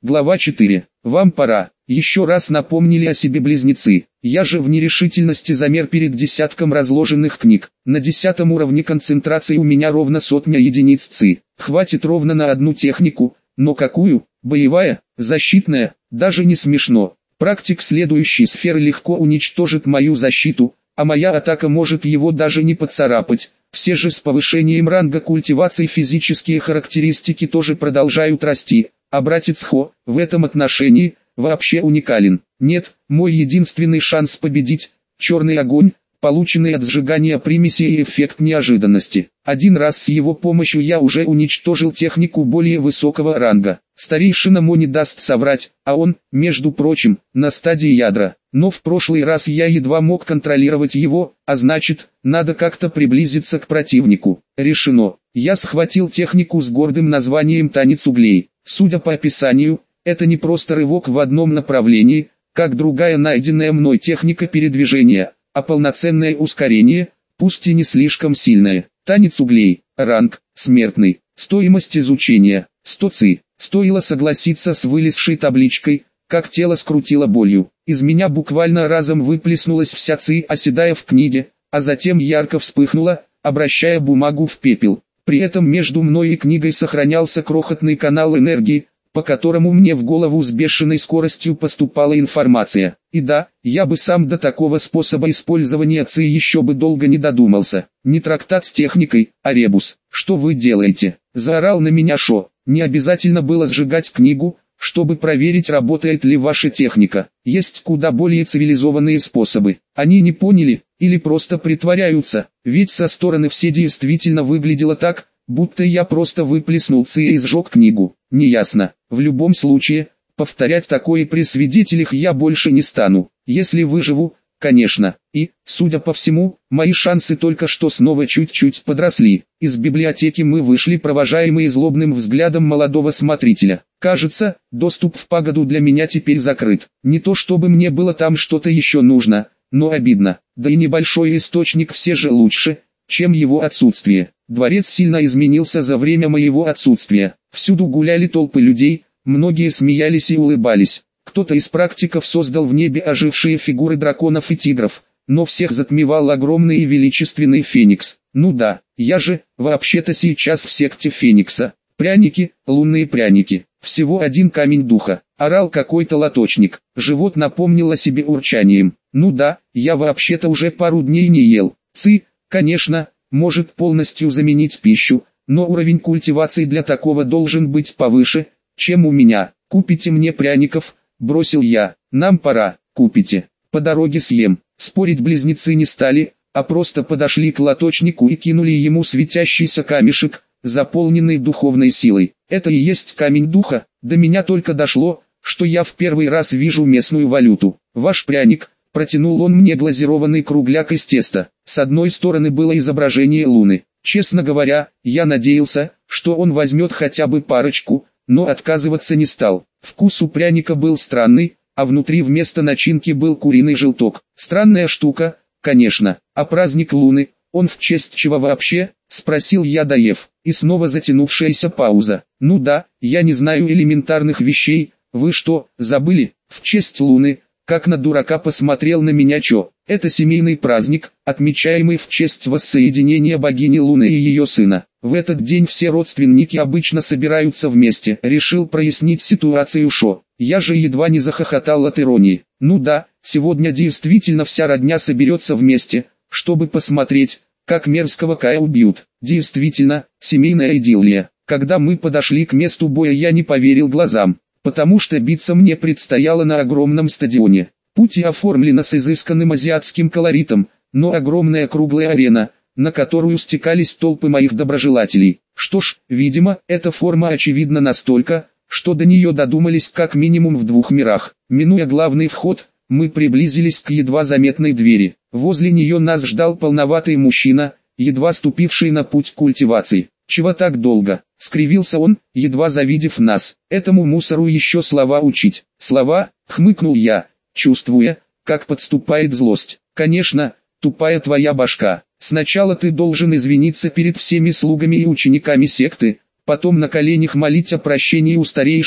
Глава 4. Вам пора. Еще раз напомнили о себе близнецы. Я же в нерешительности замер перед десятком разложенных книг. На 10 уровне концентрации у меня ровно 100 единиц ЦИ. Хватит ровно на одну технику, но какую? Боевая? Защитная? Даже не смешно. Практик следующей сферы легко уничтожит мою защиту, а моя атака может его даже не поцарапать. Все же с повышением ранга культивации физические характеристики тоже продолжают расти, а братец Хо, в этом отношении, вообще уникален. Нет, мой единственный шанс победить – черный огонь, полученный от сжигания примеси и эффект неожиданности. Один раз с его помощью я уже уничтожил технику более высокого ранга. Старейшина Мо не даст соврать, а он, между прочим, на стадии ядра. Но в прошлый раз я едва мог контролировать его, а значит, надо как-то приблизиться к противнику. Решено. Я схватил технику с гордым названием «Танец углей». Судя по описанию, это не просто рывок в одном направлении, как другая найденная мной техника передвижения, а полноценное ускорение, пусть и не слишком сильное. Танец углей, ранг, смертный, стоимость изучения, 100 ЦИ. Стоило согласиться с вылезшей табличкой, как тело скрутило болью. Из меня буквально разом выплеснулась вся ЦИ, оседая в книге, а затем ярко вспыхнула, обращая бумагу в пепел. При этом между мной и книгой сохранялся крохотный канал энергии, по которому мне в голову с бешеной скоростью поступала информация. И да, я бы сам до такого способа использования ЦИ еще бы долго не додумался. Не трактат с техникой, а ребус. Что вы делаете? Заорал на меня Шо. Не обязательно было сжигать книгу, чтобы проверить, работает ли ваша техника. Есть куда более цивилизованные способы. Они не поняли, или просто притворяются, ведь со стороны все действительно выглядело так, будто я просто выплеснул ЦИ и сжег книгу. Неясно. В любом случае, повторять такое при свидетелях я больше не стану, если выживу, конечно. И, судя по всему, мои шансы только что снова чуть-чуть подросли. Из библиотеки мы вышли, провожаемые злобным взглядом молодого смотрителя. Кажется, доступ в пагоду для меня теперь закрыт. Не то чтобы мне было там что-то еще нужно, но обидно. Да и небольшой источник все же лучше, чем его отсутствие. Дворец сильно изменился за время моего отсутствия. Всюду гуляли толпы людей, многие смеялись и улыбались. Кто-то из практиков создал в небе ожившие фигуры драконов и тигров, но всех затмевал огромный и величественный Феникс. Ну да, я же, вообще-то сейчас в секте Феникса. Пряники, лунные пряники. Всего один камень духа. Орал какой-то лоточник. Живот напомнил о себе урчанием. Ну да, я вообще-то уже пару дней не ел. ЦИ, конечно, может полностью заменить пищу, но уровень культивации для такого должен быть повыше, чем у меня. Купите мне пряников, бросил я. Нам пора, купите. По дороге съем. Спорить близнецы не стали, а просто подошли к лоточнику и кинули ему светящийся камешек, заполненный духовной силой. Это и есть камень духа. До меня только дошло, что я в первый раз вижу местную валюту. Ваш пряник. Протянул он мне глазированный кругляк из теста. С одной стороны было изображение луны. Честно говоря, я надеялся, что он возьмет хотя бы парочку, но отказываться не стал. Вкус у пряника был странный, а внутри вместо начинки был куриный желток. Странная штука, конечно. А праздник луны, он в честь чего вообще? Спросил я, доев. И снова затянувшаяся пауза. Ну да, я не знаю элементарных вещей. Вы что, забыли? В честь луны. Как на дурака посмотрел на меня Чо. Это семейный праздник, отмечаемый в честь воссоединения богини Луны и ее сына. В этот день все родственники обычно собираются вместе. Решил прояснить ситуацию Шо. Я же едва не захохотал от иронии. Ну да, сегодня действительно вся родня соберется вместе, чтобы посмотреть, как мерзкого Кая убьют. Действительно, семейная идиллия. Когда мы подошли к месту боя, я не поверил глазам, потому что биться мне предстояло на огромном стадионе. Путь оформлена с изысканным азиатским колоритом, но огромная круглая арена, на которую стекались толпы моих доброжелателей. Что ж, видимо, эта форма очевидна настолько, что до нее додумались как минимум в 2 мирах. Минуя главный вход, мы приблизились к едва заметной двери. Возле нее нас ждал полноватый мужчина, едва ступивший на путь культивации. «Чего так долго?» — скривился он, едва завидев нас. «Этому мусору еще слова учить». «Слова?» — хмыкнул я, чувствуя, как подступает злость. «Конечно, тупая твоя башка. Сначала ты должен извиниться перед всеми слугами и учениками секты, потом на коленях молить о прощении у старейшин,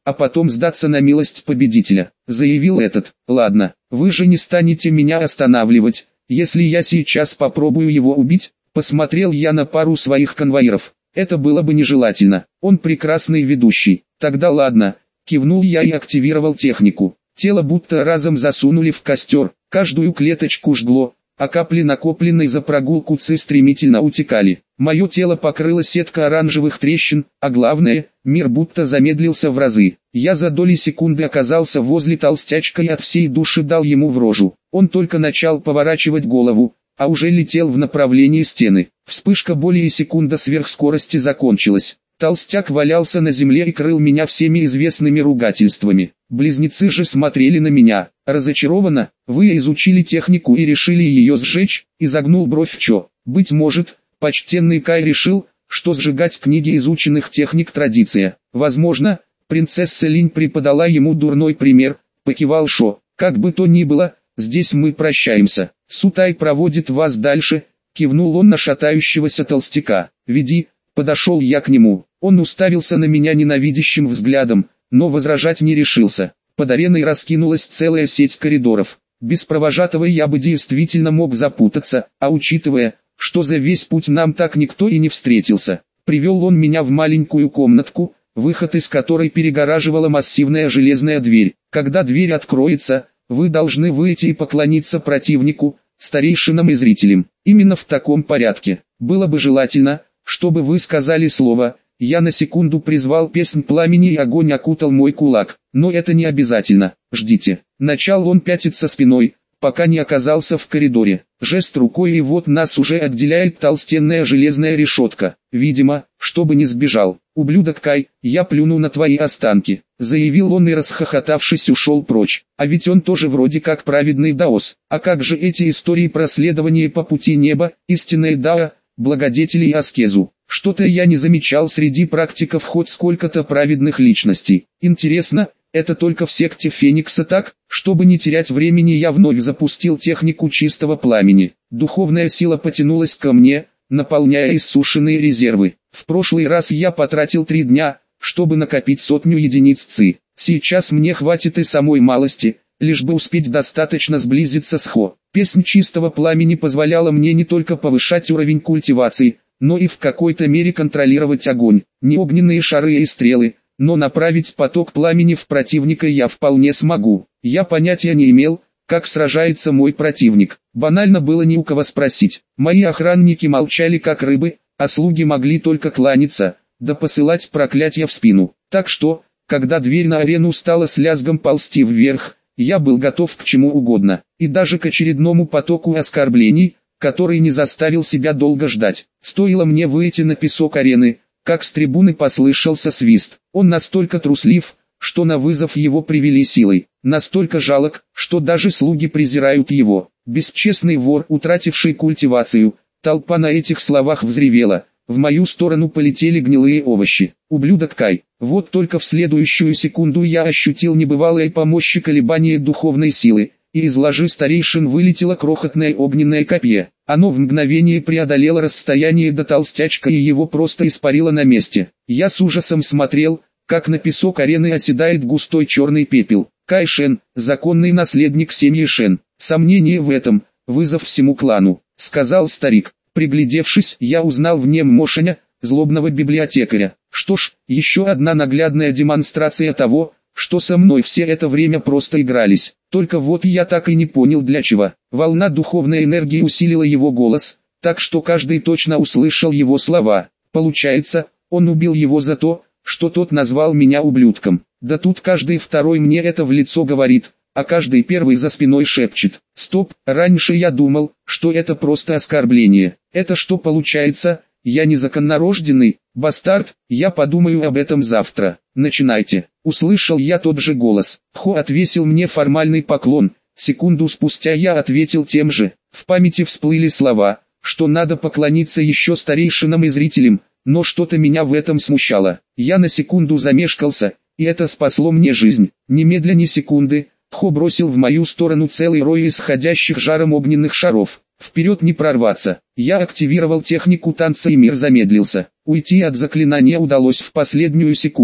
а потом сдаться на милость победителя, заявил этот. Ладно, вы же не станете меня останавливать, если я сейчас попробую его убить? Посмотрел я на пару своих конвоиров. Это было бы нежелательно, он прекрасный ведущий. Тогда ладно, кивнул я и активировал технику. Тело будто разом засунули в костер, каждую клеточку жгло, а капли накопленной за прогулку ЦИ стремительно утекали. Мое тело покрыло сетка оранжевых трещин, а главное, мир будто замедлился в разы. Я за доли секунды оказался возле толстячка и от всей души дал ему в рожу. Он только начал поворачивать голову, а уже летел в направлении стены. Вспышка боли и секунда сверхскорости закончилась. Толстяк валялся на земле и крыл меня всеми известными ругательствами. Близнецы же смотрели на меня. Разочарованно, вы изучили технику и решили ее сжечь, изогнул бровь Чо. Быть может, почтенный Кай решил, что сжигать книги изученных техник традиция. Возможно, принцесса Линь преподала ему дурной пример, покивал Шо. Как бы то ни было, здесь мы прощаемся. Сутай проводит вас дальше, кивнул он на шатающегося толстяка. Веди. Подошел я к нему, он уставился на меня ненавидящим взглядом, но возражать не решился. Под ареной раскинулась целая сеть коридоров. Без провожатого я бы действительно мог запутаться, а учитывая, что за весь путь нам так никто и не встретился, привел он меня в маленькую комнатку, выход из которой перегораживала массивная железная дверь. Когда дверь откроется, вы должны выйти и поклониться противнику, старейшинам и зрителям. Именно в таком порядке. Было бы желательно, чтобы вы сказали слово. Я на секунду призвал песнь пламени и огонь окутал мой кулак, но это не обязательно. Ждите. Начал он пятиться спиной, пока не оказался в коридоре. Жест рукой и вот нас уже отделяет толстенная железная решетка. Видимо, чтобы не сбежал. Ублюдок Кай, я плюну на твои останки, заявил он и расхохотавшись ушел прочь. А ведь он тоже вроде как праведный даос. А как же эти истории про следование по пути неба, истинное дао, благодетели и аскезу? Что-то я не замечал среди практиков хоть сколько-то праведных личностей. Интересно, это только в секте Феникса так? Чтобы не терять времени, я вновь запустил технику чистого пламени. Духовная сила потянулась ко мне, наполняя иссушенные резервы. В прошлый раз я потратил 3 дня, чтобы накопить 100 единиц ЦИ. Сейчас мне хватит и самой малости, лишь бы успеть достаточно сблизиться с Хо. Песнь чистого пламени позволяла мне не только повышать уровень культивации, но и в какой-то мере контролировать огонь. Не огненные шары и стрелы, но направить поток пламени в противника я вполне смогу. Я понятия не имел, как сражается мой противник. Банально было не у кого спросить. Мои охранники молчали как рыбы, а слуги могли только кланяться, да посылать проклятия в спину. Так что, когда дверь на арену стала с лязгом ползти вверх, я был готов к чему угодно, и даже к очередному потоку оскорблений, который не заставил себя долго ждать. Стоило мне выйти на песок арены, как с трибуны послышался свист. Он настолько труслив, что на вызов его привели силой, настолько жалок, что даже слуги презирают его. Бесчестный вор, утративший культивацию. Толпа на этих словах взревела. В мою сторону полетели гнилые овощи. Ублюдок Кай. Вот только в следующую секунду я ощутил небывалое по мощи колебание духовной силы, и из ложи старейшин вылетело крохотное огненное копье. Оно в мгновение преодолело расстояние до толстячка и его просто испарило на месте. Я с ужасом смотрел, как на песок арены оседает густой черный пепел. Кай Шен, законный наследник семьи Шен. Сомнение в этом, вызов всему клану, сказал старик. Приглядевшись, я узнал в нем Мошеня, злобного библиотекаря. Что ж, еще одна наглядная демонстрация того, что со мной все это время просто игрались. Только вот я так и не понял для чего. Волна духовной энергии усилила его голос, так что каждый точно услышал его слова. Получается, он убил его за то, что тот назвал меня ублюдком. Да тут каждый второй мне это в лицо говорит, а каждый первый за спиной шепчет. Стоп, раньше я думал, что это просто оскорбление. Это что получается, я незаконнорожденный, бастард? Я подумаю об этом завтра. Начинайте. Услышал я тот же голос. Хо отвесил мне формальный поклон. Секунду спустя я ответил тем же. В памяти всплыли слова, что надо поклониться еще старейшинам и зрителям, но что-то меня в этом смущало. Я на секунду замешкался, и это спасло мне жизнь. Немедля ни секунды, Хо бросил в мою сторону целый рой исходящих жаром огненных шаров. Вперед не прорваться. Я активировал технику танца и мир замедлился. Уйти от заклинания удалось в последнюю секунду,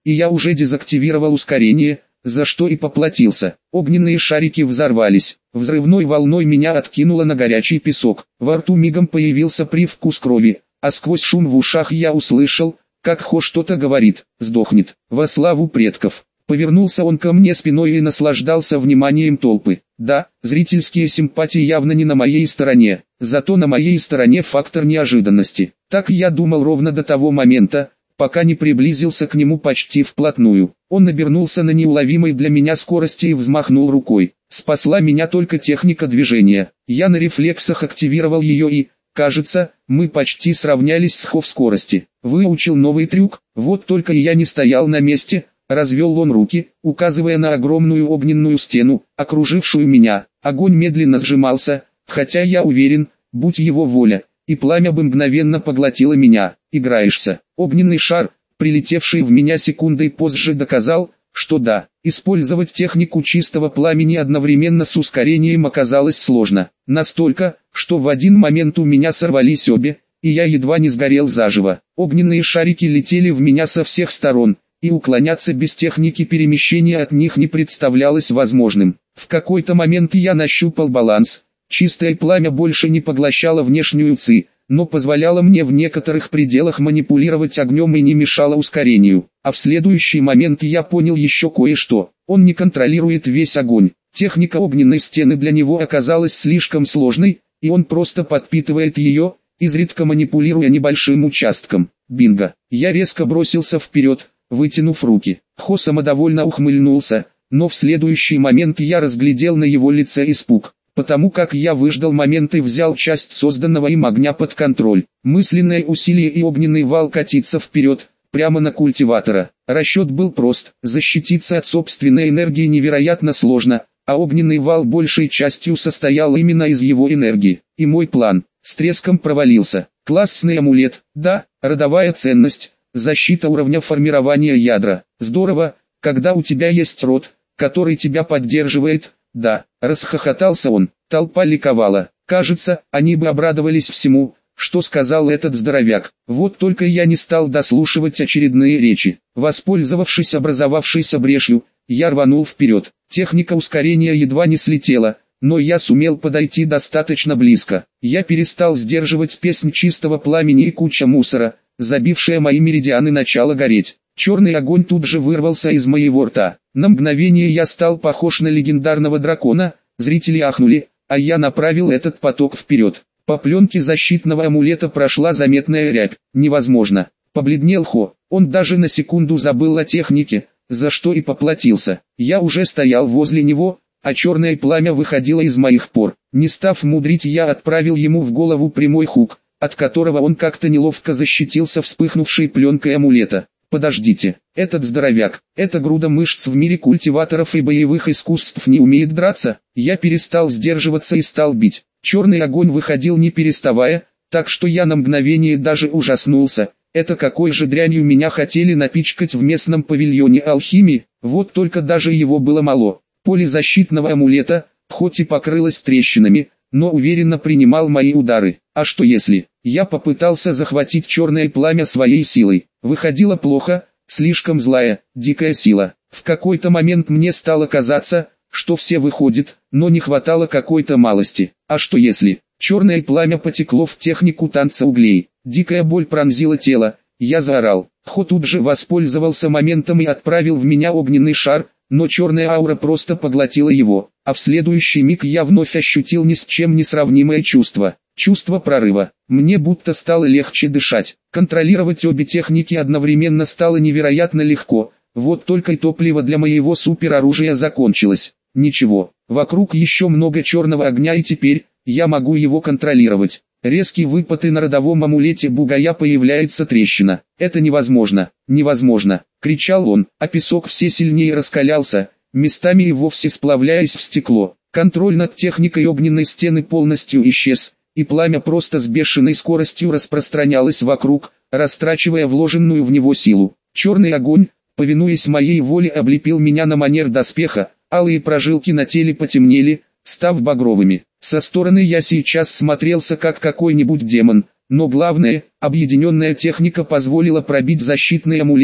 и я уже дезактивировал ускорение, за что и поплатился. Огненные шарики взорвались. Взрывной волной меня откинуло на горячий песок. Во рту мигом появился привкус крови, а сквозь шум в ушах я услышал, как Хо что-то говорит: «Сдохнет, во славу предков». Повернулся он ко мне спиной и наслаждался вниманием толпы. Да, зрительские симпатии явно не на моей стороне, зато на моей стороне фактор неожиданности. Так я думал ровно до того момента, пока не приблизился к нему почти вплотную. Он обернулся на неуловимой для меня скорости и взмахнул рукой. Спасла меня только техника движения. Я на рефлексах активировал ее и, кажется, мы почти сравнялись с Хо в скорости. Выучил новый трюк, вот только я не стоял на месте. Развел он руки, указывая на огромную огненную стену, окружившую меня. Огонь медленно сжимался, хотя я уверен, будь его воля, и пламя бы мгновенно поглотило меня. Играешься. Огненный шар, прилетевший в меня секундой позже, доказал, что да, использовать технику чистого пламени одновременно с ускорением оказалось сложно. Настолько, что в один момент у меня сорвались обе, и я едва не сгорел заживо. Огненные шарики летели в меня со всех сторон, и уклоняться без техники перемещения от них не представлялось возможным. В какой-то момент я нащупал баланс. Чистое пламя больше не поглощало внешнюю ци, но позволяло мне в некоторых пределах манипулировать огнем и не мешало ускорению. А в следующий момент я понял еще кое-что. Он не контролирует весь огонь. Техника огненной стены для него оказалась слишком сложной, и он просто подпитывает ее, изредка манипулируя небольшим участком. Бинго! Я резко бросился вперед, вытянув руки. Хо самодовольно ухмыльнулся, но в следующий момент я разглядел на его лице испуг, потому как я выждал момент и взял часть созданного им огня под контроль. Мысленное усилие и огненный вал катится вперед, прямо на культиватора. Расчет был прост: защититься от собственной энергии невероятно сложно, а огненный вал большей частью состоял именно из его энергии. И мой план с треском провалился. Классный амулет, да, родовая ценность. Защита уровня формирования ядра. Здорово, когда у тебя есть род, который тебя поддерживает. Да, расхохотался он. Толпа ликовала. Кажется, они бы обрадовались всему, что сказал этот здоровяк. Вот только я не стал дослушивать очередные речи. Воспользовавшись образовавшейся брешью, я рванул вперед. Техника ускорения едва не слетела, но я сумел подойти достаточно близко. Я перестал сдерживать песнь чистого пламени, и куча мусора, забившая мои меридианы, начала гореть. Черный огонь тут же вырвался из моего рта. На мгновение я стал похож на легендарного дракона, зрители ахнули, а я направил этот поток вперед. По пленке защитного амулета прошла заметная рябь. Невозможно. Побледнел Хо, он даже на секунду забыл о технике, за что и поплатился. Я уже стоял возле него, а черное пламя выходило из моих пор. Не став мудрить, я отправил ему в голову прямой хук, от которого он как-то неловко защитился вспыхнувшей пленкой амулета. Подождите, этот здоровяк, эта груда мышц в мире культиваторов и боевых искусств не умеет драться? Я перестал сдерживаться и стал бить. Черный огонь выходил не переставая, так что я на мгновение даже ужаснулся. Это какой же дрянью меня хотели напичкать в местном павильоне алхимии? Вот только даже его было мало. Поле защитного амулета, хоть и покрылось трещинами, но уверенно принимал мои удары. А что если я попытался захватить черное пламя своей силой? Выходило плохо, слишком злая, дикая сила. В какой-то момент мне стало казаться, что все выходит, но не хватало какой-то малости. А что если черное пламя потекло в технику танца углей? Дикая боль пронзила тело, я заорал. Хо тут же воспользовался моментом и отправил в меня огненный шар, но черная аура просто поглотила его, а в следующий миг я вновь ощутил ни с чем не сравнимое чувство. Чувство прорыва. Мне будто стало легче дышать. Контролировать обе техники одновременно стало невероятно легко, вот только и топливо для моего супероружия закончилось. Ничего, вокруг еще много черного огня, и теперь я могу его контролировать. Резкий выпад, и на родовом амулете бугая появляется трещина. «Это невозможно, невозможно!» — кричал он, а песок все сильнее раскалялся, местами и вовсе сплавляясь в стекло. Контроль над техникой огненной стены полностью исчез, и пламя просто с бешеной скоростью распространялось вокруг, растрачивая вложенную в него силу. Черный огонь, повинуясь моей воле, облепил меня на манер доспеха, алые прожилки на теле потемнели, став багровыми. Со стороны я сейчас смотрелся как какой-нибудь демон, но главное, объединенная техника позволила пробить защитный амулет Хо.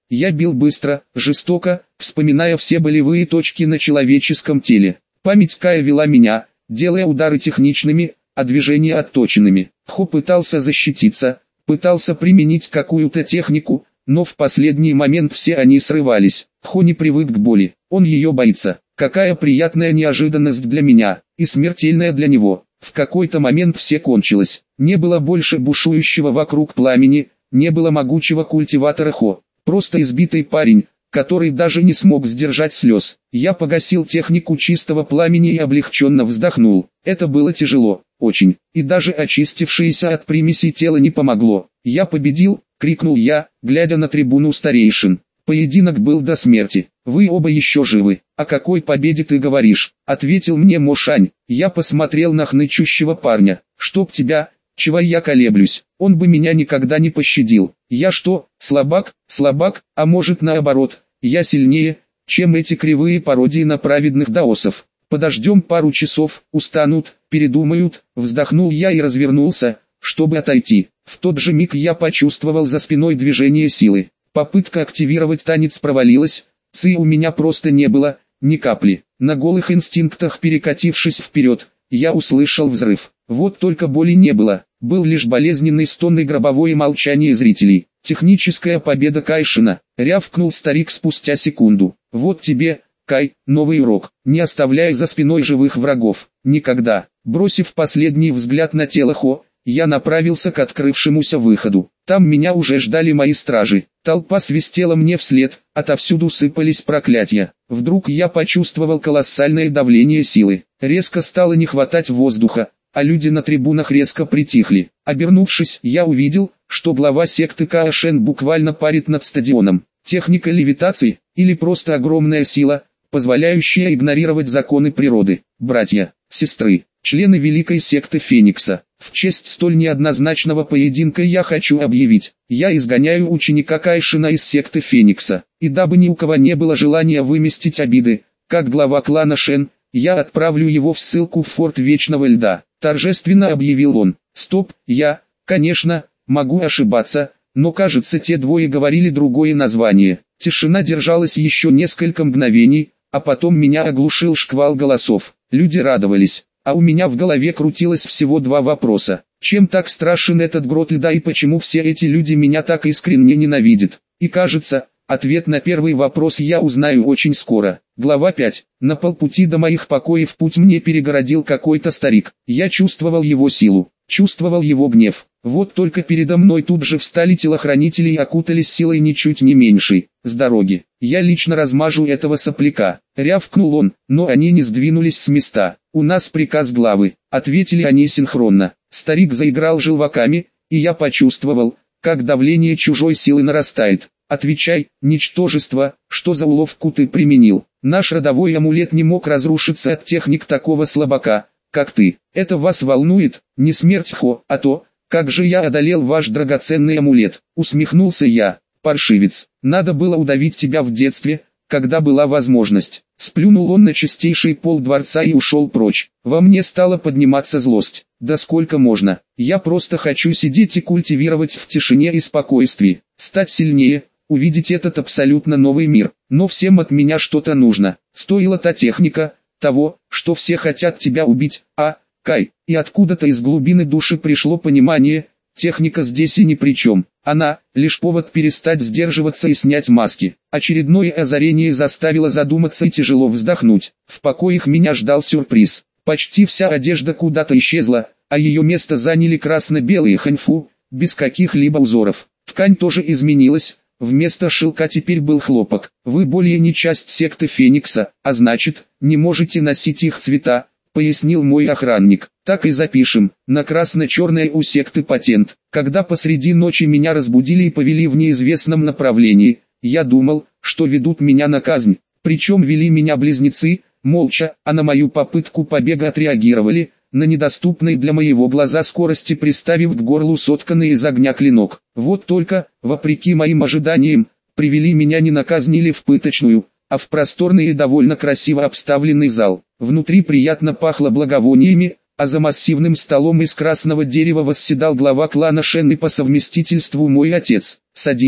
Я бил быстро, жестоко, вспоминая все болевые точки на человеческом теле. Память Кая вела меня, делая удары техничными, а движения отточенными. Хо пытался защититься, пытался применить какую-то технику, но в последний момент все они срывались. Хо не привык к боли, он ее боится. Какая приятная неожиданность для меня, и смертельная для него. В какой-то момент все кончилось. Не было больше бушующего вокруг пламени, не было могучего культиватора Хо. Просто избитый парень, который даже не смог сдержать слез. Я погасил технику чистого пламени и облегченно вздохнул. Это было тяжело, очень, и даже очистившееся от примесей тело не помогло. «Я победил!» — крикнул я, глядя на трибуну старейшин. Поединок был до смерти. «Вы оба еще живы. О какой победе ты говоришь?» — ответил мне Мошань. Я посмотрел на хнычущего парня. «Чтоб тебя, чего я колеблюсь? Он бы меня никогда не пощадил. Я что, слабак? Слабак, а может наоборот, я сильнее, чем эти кривые пародии на праведных даосов. Подождем пару часов, устанут, передумают». Вздохнул я и развернулся, чтобы отойти. В тот же миг я почувствовал за спиной движение силы. Попытка активировать танец провалилась, ци у меня просто не было, ни капли. На голых инстинктах перекатившись вперед, я услышал взрыв. Вот только боли не было, был лишь болезненный стон и гробовое молчание зрителей. «Техническая победа Кайшина», — рявкнул старик спустя секунду. «Вот тебе, Кай, новый урок, не оставляй за спиной живых врагов, никогда». Бросив последний взгляд на тело Хо, я направился к открывшемуся выходу. Там меня уже ждали мои стражи. Толпа свистела мне вслед, отовсюду сыпались проклятия. Вдруг я почувствовал колоссальное давление силы. Резко стало не хватать воздуха, а люди на трибунах резко притихли. Обернувшись, я увидел, что глава секты Каошен буквально парит над стадионом. Техника левитации, или просто огромная сила, позволяющая игнорировать законы природы. Братья, сестры, члены великой секты Феникса, в честь столь неоднозначного поединка я хочу объявить: я изгоняю ученика Кайшина из секты Феникса, и дабы ни у кого не было желания выместить обиды, как глава клана Шен, я отправлю его в ссылку в форт Вечного Льда, торжественно объявил он. Стоп, я, конечно, могу ошибаться, но кажется те двое говорили другое название. Тишина держалась еще несколько мгновений, а потом меня оглушил шквал голосов. Люди радовались, а у меня в голове крутилось всего два вопроса. Чем так страшен этот грот льда и почему все эти люди меня так искренне ненавидят? И кажется, ответ на первый вопрос я узнаю очень скоро. Глава 5. На полпути до моих покоев путь мне перегородил какой-то старик. Я чувствовал его силу, чувствовал его гнев. Вот только передо мной тут же встали телохранители и окутались силой ничуть не меньшей. С дороги. Я лично размажу этого сопляка. Рявкнул он, но они не сдвинулись с места. У нас приказ главы, ответили они синхронно. Старик заиграл желваками, и я почувствовал, как давление чужой силы нарастает. Отвечай, ничтожество, что за уловку ты применил? Наш родовой амулет не мог разрушиться от техник такого слабака, как ты. Это вас волнует? Не смерть Хо, а то, как же я одолел ваш драгоценный амулет. Усмехнулся я. Паршивец, надо было удавить тебя в детстве, когда была возможность. Сплюнул он на чистейший пол дворца и ушел прочь. Во мне стала подниматься злость. Да сколько можно? Я просто хочу сидеть и культивировать в тишине и спокойствии, стать сильнее, увидеть этот абсолютно новый мир. Но всем от меня что-то нужно. Стоила та техника, того, что все хотят тебя убить, Кай. И откуда-то из глубины души пришло понимание, техника здесь и ни при чем. Она — лишь повод перестать сдерживаться и снять маски. Очередное озарение заставило задуматься и тяжело вздохнуть. В покоях меня ждал сюрприз. Почти вся одежда куда-то исчезла, а ее место заняли красно-белые ханьфу, без каких-либо узоров. Ткань тоже изменилась, вместо шелка теперь был хлопок. Вы более не часть секты Феникса, а значит, не можете носить их цвета, пояснил мой охранник. Так и запишем, на красно-черное у секты патент. Когда посреди ночи меня разбудили и повели в неизвестном направлении, я думал, что ведут меня на казнь. Причем вели меня близнецы, молча, а на мою попытку побега отреагировали, на недоступной для моего глаза скорости приставив к горлу сотканный из огня клинок. Вот только, вопреки моим ожиданиям, привели меня не на казнь или в пыточную, а в просторный и довольно красиво обставленный зал. Внутри приятно пахло благовониями, а за массивным столом из красного дерева восседал глава клана Шен и по совместительству мой отец. «Садись»,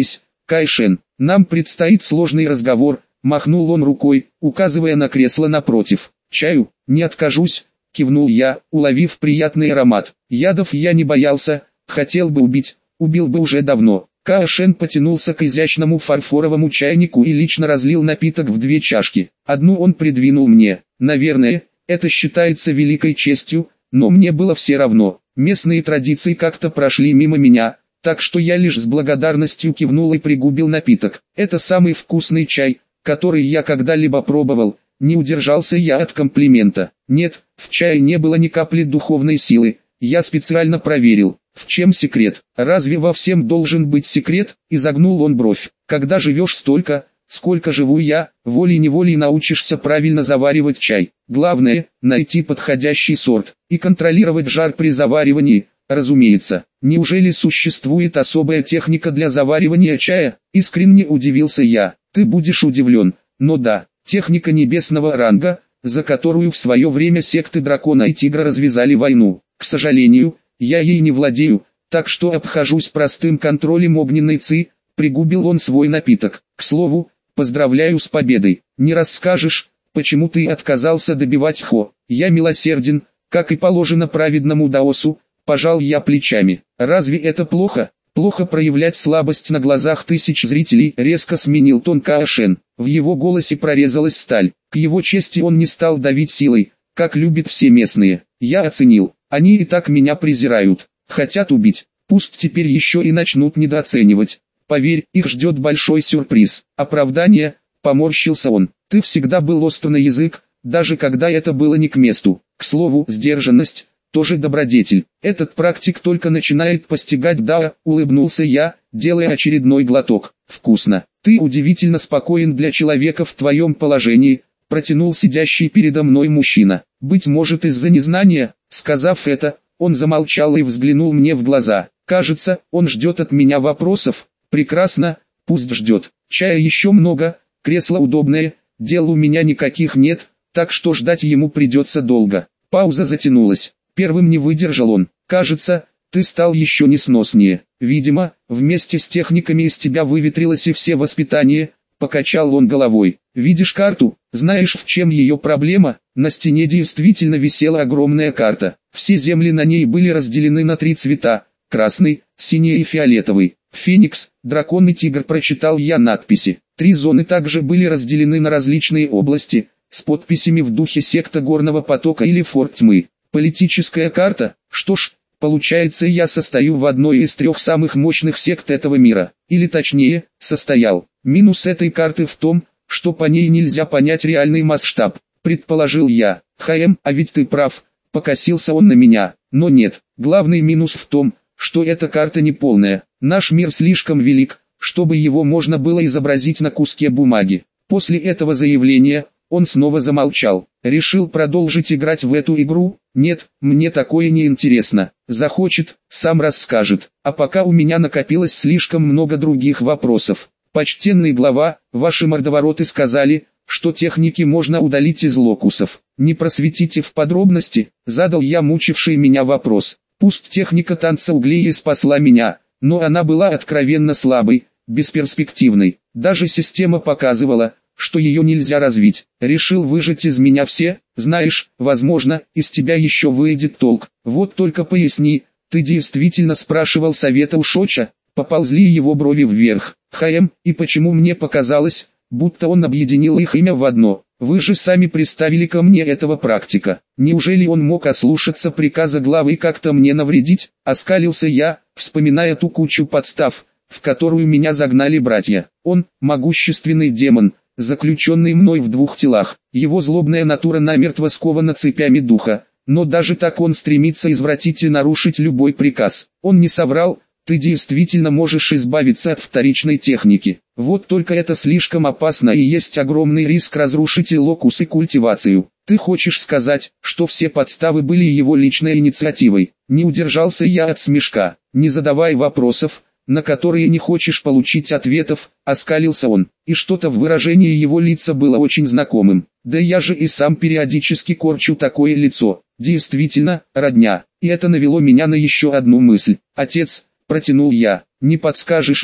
Кайшен, нам предстоит сложный разговор, махнул он рукой, указывая на кресло напротив. Чаю, не откажусь, кивнул я, уловив приятный аромат. Ядов я не боялся, хотел бы убить, убил бы уже давно. Кайшен потянулся к изящному фарфоровому чайнику и лично разлил напиток в 2 чашки. Одну он придвинул мне. Наверное, это считается великой честью, но мне было все равно. Местные традиции как-то прошли мимо меня, так что я лишь с благодарностью кивнул и пригубил напиток. Это самый вкусный чай, который я когда-либо пробовал. Не удержался я от комплимента. Нет, в чае не было ни капли духовной силы. Я специально проверил. В чем секрет? Разве во всем должен быть секрет? Изогнул он бровь. Когда живешь столько, сколько живу я, волей-неволей научишься правильно заваривать чай. Главное, найти подходящий сорт и контролировать жар при заваривании. Разумеется, неужели существует особая техника для заваривания чая? Искренне удивился я. Ты будешь удивлен, но да, техника небесного ранга, за которую в свое время секты Дракона и Тигра развязали войну. К сожалению, я ей не владею, так что обхожусь простым контролем огненной ци. Пригубил он свой напиток. К слову, поздравляю с победой. Не расскажешь, почему ты отказался добивать Хо? Я милосерден, как и положено праведному даосу. Пожал я плечами. Разве это плохо? Плохо проявлять слабость на глазах тысяч зрителей, резко сменил тон Кайшен. В его голосе прорезалась сталь. К его чести он не стал давить силой, как любят все местные. Я оценил. Они и так меня презирают. Хотят убить. Пусть теперь еще и начнут недооценивать. Поверь, их ждет большой сюрприз. Оправдание, поморщился он. Ты всегда был остр на язык, даже когда это было не к месту. К слову, сдержанность тоже добродетель. Этот практик только начинает постигать дао, улыбнулся я, делая очередной глоток. Вкусно. Ты удивительно спокоен для человека в твоем положении, протянул сидящий передо мной мужчина. Быть может из-за незнания. Сказав это, он замолчал и взглянул мне в глаза. Кажется, он ждет от меня вопросов. Прекрасно, пусть ждет. Чая еще много, кресло удобное, дел у меня никаких нет, так что ждать ему придется долго. Пауза затянулась. Первым не выдержал он. Кажется, ты стал еще несноснее. Видимо, вместе с техниками из тебя выветрилось и все воспитание. Покачал он головой. Видишь карту? Знаешь, в чем ее проблема? На стене действительно висела огромная карта. Все земли на ней были разделены на 3 цвета. Красный, синий и фиолетовый. Феникс, дракон и тигр, прочитал я надписи. 3 зоны также были разделены на различные области, с подписями в духе секта Горного Потока или Форт Тьмы. Политическая карта? Что ж, получается, я состою в одной из 3 самых мощных сект этого мира. Или точнее, состоял. Минус этой карты в том, что по ней нельзя понять реальный масштаб, предположил я. А ведь ты прав, покосился он на меня. Но нет, главный минус в том, что эта карта не полная. Наш мир слишком велик, чтобы его можно было изобразить на куске бумаги. После этого заявления, он снова замолчал. Решил продолжить играть в эту игру? Нет, мне такое не интересно. Захочет, сам расскажет. А пока у меня накопилось слишком много других вопросов. Почтенный глава, ваши мордовороты сказали, что техники можно удалить из локусов. Не просветите в подробности? Задал я мучивший меня вопрос. Пусть техника танца углей и спасла меня, но она была откровенно слабой, бесперспективной. Даже система показывала, что ее нельзя развить. Решил выжать из меня все, знаешь, возможно, из тебя еще выйдет толк. Вот только поясни, ты действительно спрашивал совета у Шоча? Поползли его брови вверх. И почему мне показалось, будто он объединил их имя в одно? Вы же сами приставили ко мне этого практика. Неужели он мог ослушаться приказа главы и как-то мне навредить? Оскалился я, вспоминая ту кучу подстав, в которую меня загнали братья. Он, могущественный демон, заключенный мной в 2 телах. Его злобная натура намертво скована цепями духа, но даже так он стремится извратить и нарушить любой приказ. Он не соврал. Ты действительно можешь избавиться от вторичной техники. Вот только это слишком опасно и есть огромный риск разрушить и локус и культивацию. Ты хочешь сказать, что все подставы были его личной инициативой? Не удержался я от смешка. Не задавай вопросов, на которые не хочешь получить ответов, оскалился он. И что-то в выражении его лица было очень знакомым. Да я же и сам периодически корчу такое лицо. Действительно, родня. И это навело меня на еще одну мысль. Отец, протянул я, не подскажешь ли,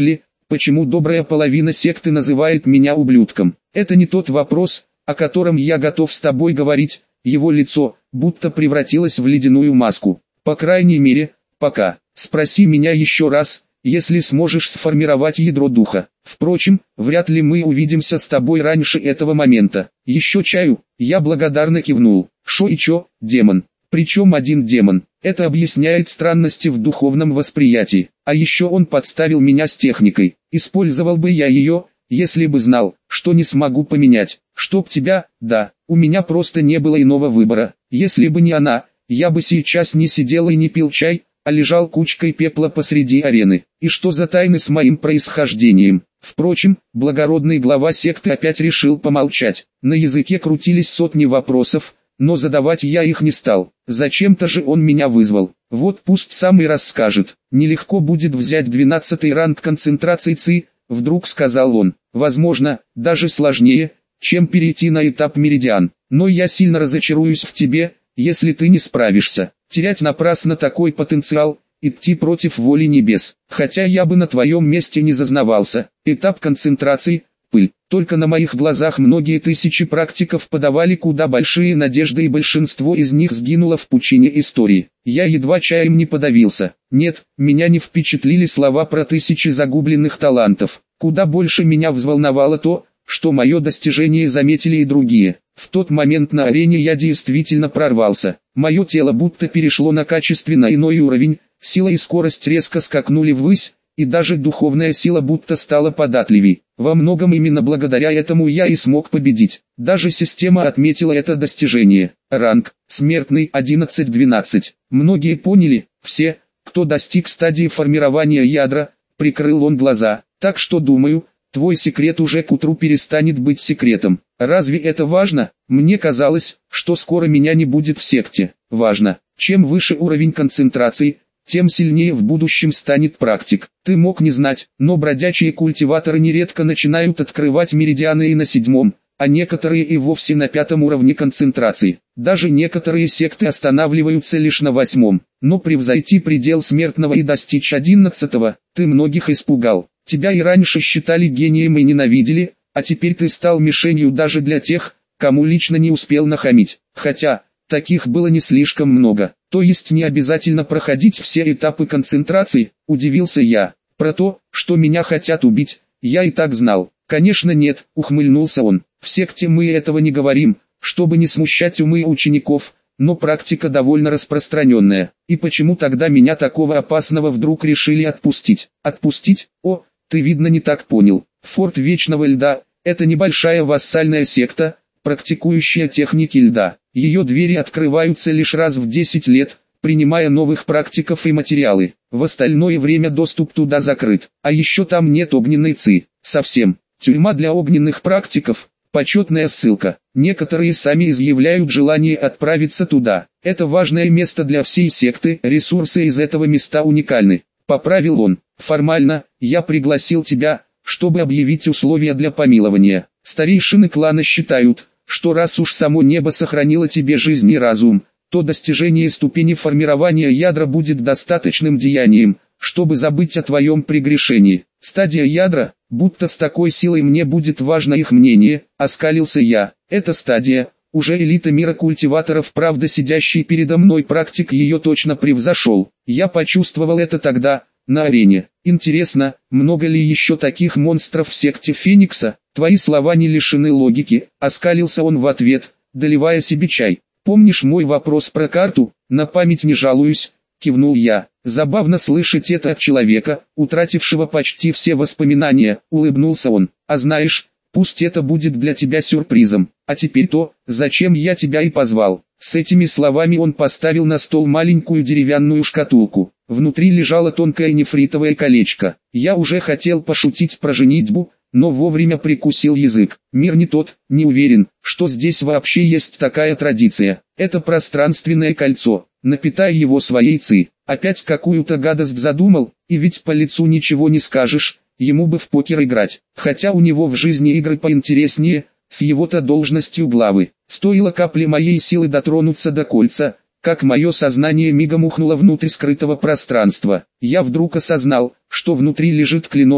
почему добрая половина секты называет меня ублюдком? Это не тот вопрос, о котором я готов с тобой говорить. Его лицо будто превратилось в ледяную маску. По крайней мере, пока. Спроси меня еще раз, если сможешь сформировать ядро духа. Впрочем, вряд ли мы увидимся с тобой раньше этого момента. Еще чаю? Я благодарно кивнул. Шо и чё, демон? Причем один демон. Это объясняет странности в духовном восприятии. А еще он подставил меня с техникой. Использовал бы я ее, если бы знал, что не смогу поменять. Чтоб тебя, да, у меня просто не было иного выбора. Если бы не она, я бы сейчас не сидел и не пил чай, а лежал кучкой пепла посреди арены. И что за тайны с моим происхождением? Впрочем, благородный глава секты опять решил помолчать. На языке крутились сотни вопросов, но задавать я их не стал. Зачем-то же он меня вызвал. Вот пусть сам и расскажет. Нелегко будет взять 12-й ранг концентрации ЦИ, вдруг сказал он. Возможно, даже сложнее, чем перейти на этап меридиан. Но я сильно разочаруюсь в тебе, если ты не справишься. Терять напрасно такой потенциал, идти против воли небес. Хотя я бы на твоем месте не зазнавался. Этап концентрации – пыль. Только на моих глазах многие тысячи практиков подавали куда большие надежды, и большинство из них сгинуло в пучине истории. Я едва чаем не подавился. Нет, меня не впечатлили слова про тысячи загубленных талантов. Куда больше меня взволновало то, что мое достижение заметили и другие. В тот момент на арене я действительно прорвался. Мое тело будто перешло на качественно иной уровень, сила и скорость резко скакнули ввысь, и даже духовная сила будто стала податливей. Во многом именно благодаря этому я и смог победить. Даже система отметила это достижение. Ранг смертный 11-12. Многие поняли, все, кто достиг стадии формирования ядра, прикрыл он глаза. Так что думаю, твой секрет уже к утру перестанет быть секретом. Разве это важно? Мне казалось, что скоро меня не будет в секте. Важно. Чем выше уровень концентрации, тем сильнее в будущем станет практик. Ты мог не знать, но бродячие культиваторы нередко начинают открывать меридианы и на 7-м, а некоторые и вовсе на 5-м уровне концентрации. Даже некоторые секты останавливаются лишь на 8-м. Но превзойти предел смертного и достичь 11-го, ты многих испугал. Тебя и раньше считали гением и ненавидели, а теперь ты стал мишенью даже для тех, кому лично не успел нахамить. Хотя, таких было не слишком много. То есть не обязательно проходить все этапы концентрации, удивился я. Про то, что меня хотят убить, я и так знал. Конечно нет, ухмыльнулся он. В секте мы этого не говорим, чтобы не смущать умы учеников, но практика довольно распространенная. И почему тогда меня такого опасного вдруг решили отпустить? Отпустить? О, ты видно не так понял. Форт Вечного Льда – это небольшая вассальная секта, практикующая техники льда. Ее двери открываются лишь раз в 10 лет, принимая новых практиков и материалы. В остальное время доступ туда закрыт. А еще там нет огненной ЦИ. Совсем. Тюрьма для огненных практиков. Почетная ссылка. Некоторые сами изъявляют желание отправиться туда. Это важное место для всей секты. Ресурсы из этого места уникальны. Поправил он. Формально, я пригласил тебя, чтобы объявить условия для помилования. Старейшины клана считают, что раз уж само небо сохранило тебе жизнь и разум, то достижение ступени формирования ядра будет достаточным деянием, чтобы забыть о твоем прегрешении. Стадия ядра, будто с такой силой мне будет важно их мнение, оскалился я. Эта стадия, уже элита мира культиваторов, правда сидящий передо мной практик ее точно превзошел. Я почувствовал это тогда, на арене. Интересно, много ли еще таких монстров в секте Феникса? Твои слова не лишены логики, оскалился он в ответ, доливая себе чай. Помнишь мой вопрос про карту? На память не жалуюсь, кивнул я. Забавно слышать это от человека, утратившего почти все воспоминания, улыбнулся он. А знаешь, пусть это будет для тебя сюрпризом. А теперь то, зачем я тебя и позвал. С этими словами он поставил на стол маленькую деревянную шкатулку. Внутри лежало тонкое нефритовое колечко. Я уже хотел пошутить про женитьбу, но вовремя прикусил язык. Мир не тот, не уверен, что здесь вообще есть такая традиция. Это пространственное кольцо. Напитай его своей ЦИ. Опять какую-то гадость задумал, и ведь по лицу ничего не скажешь, ему бы в покер играть. Хотя у него в жизни игры поинтереснее, с его-то должностью главы. Стоило капле моей силы дотронуться до кольца, как мое сознание мигом ухнуло внутрь скрытого пространства. Я вдруг осознал, что внутри лежит клинок,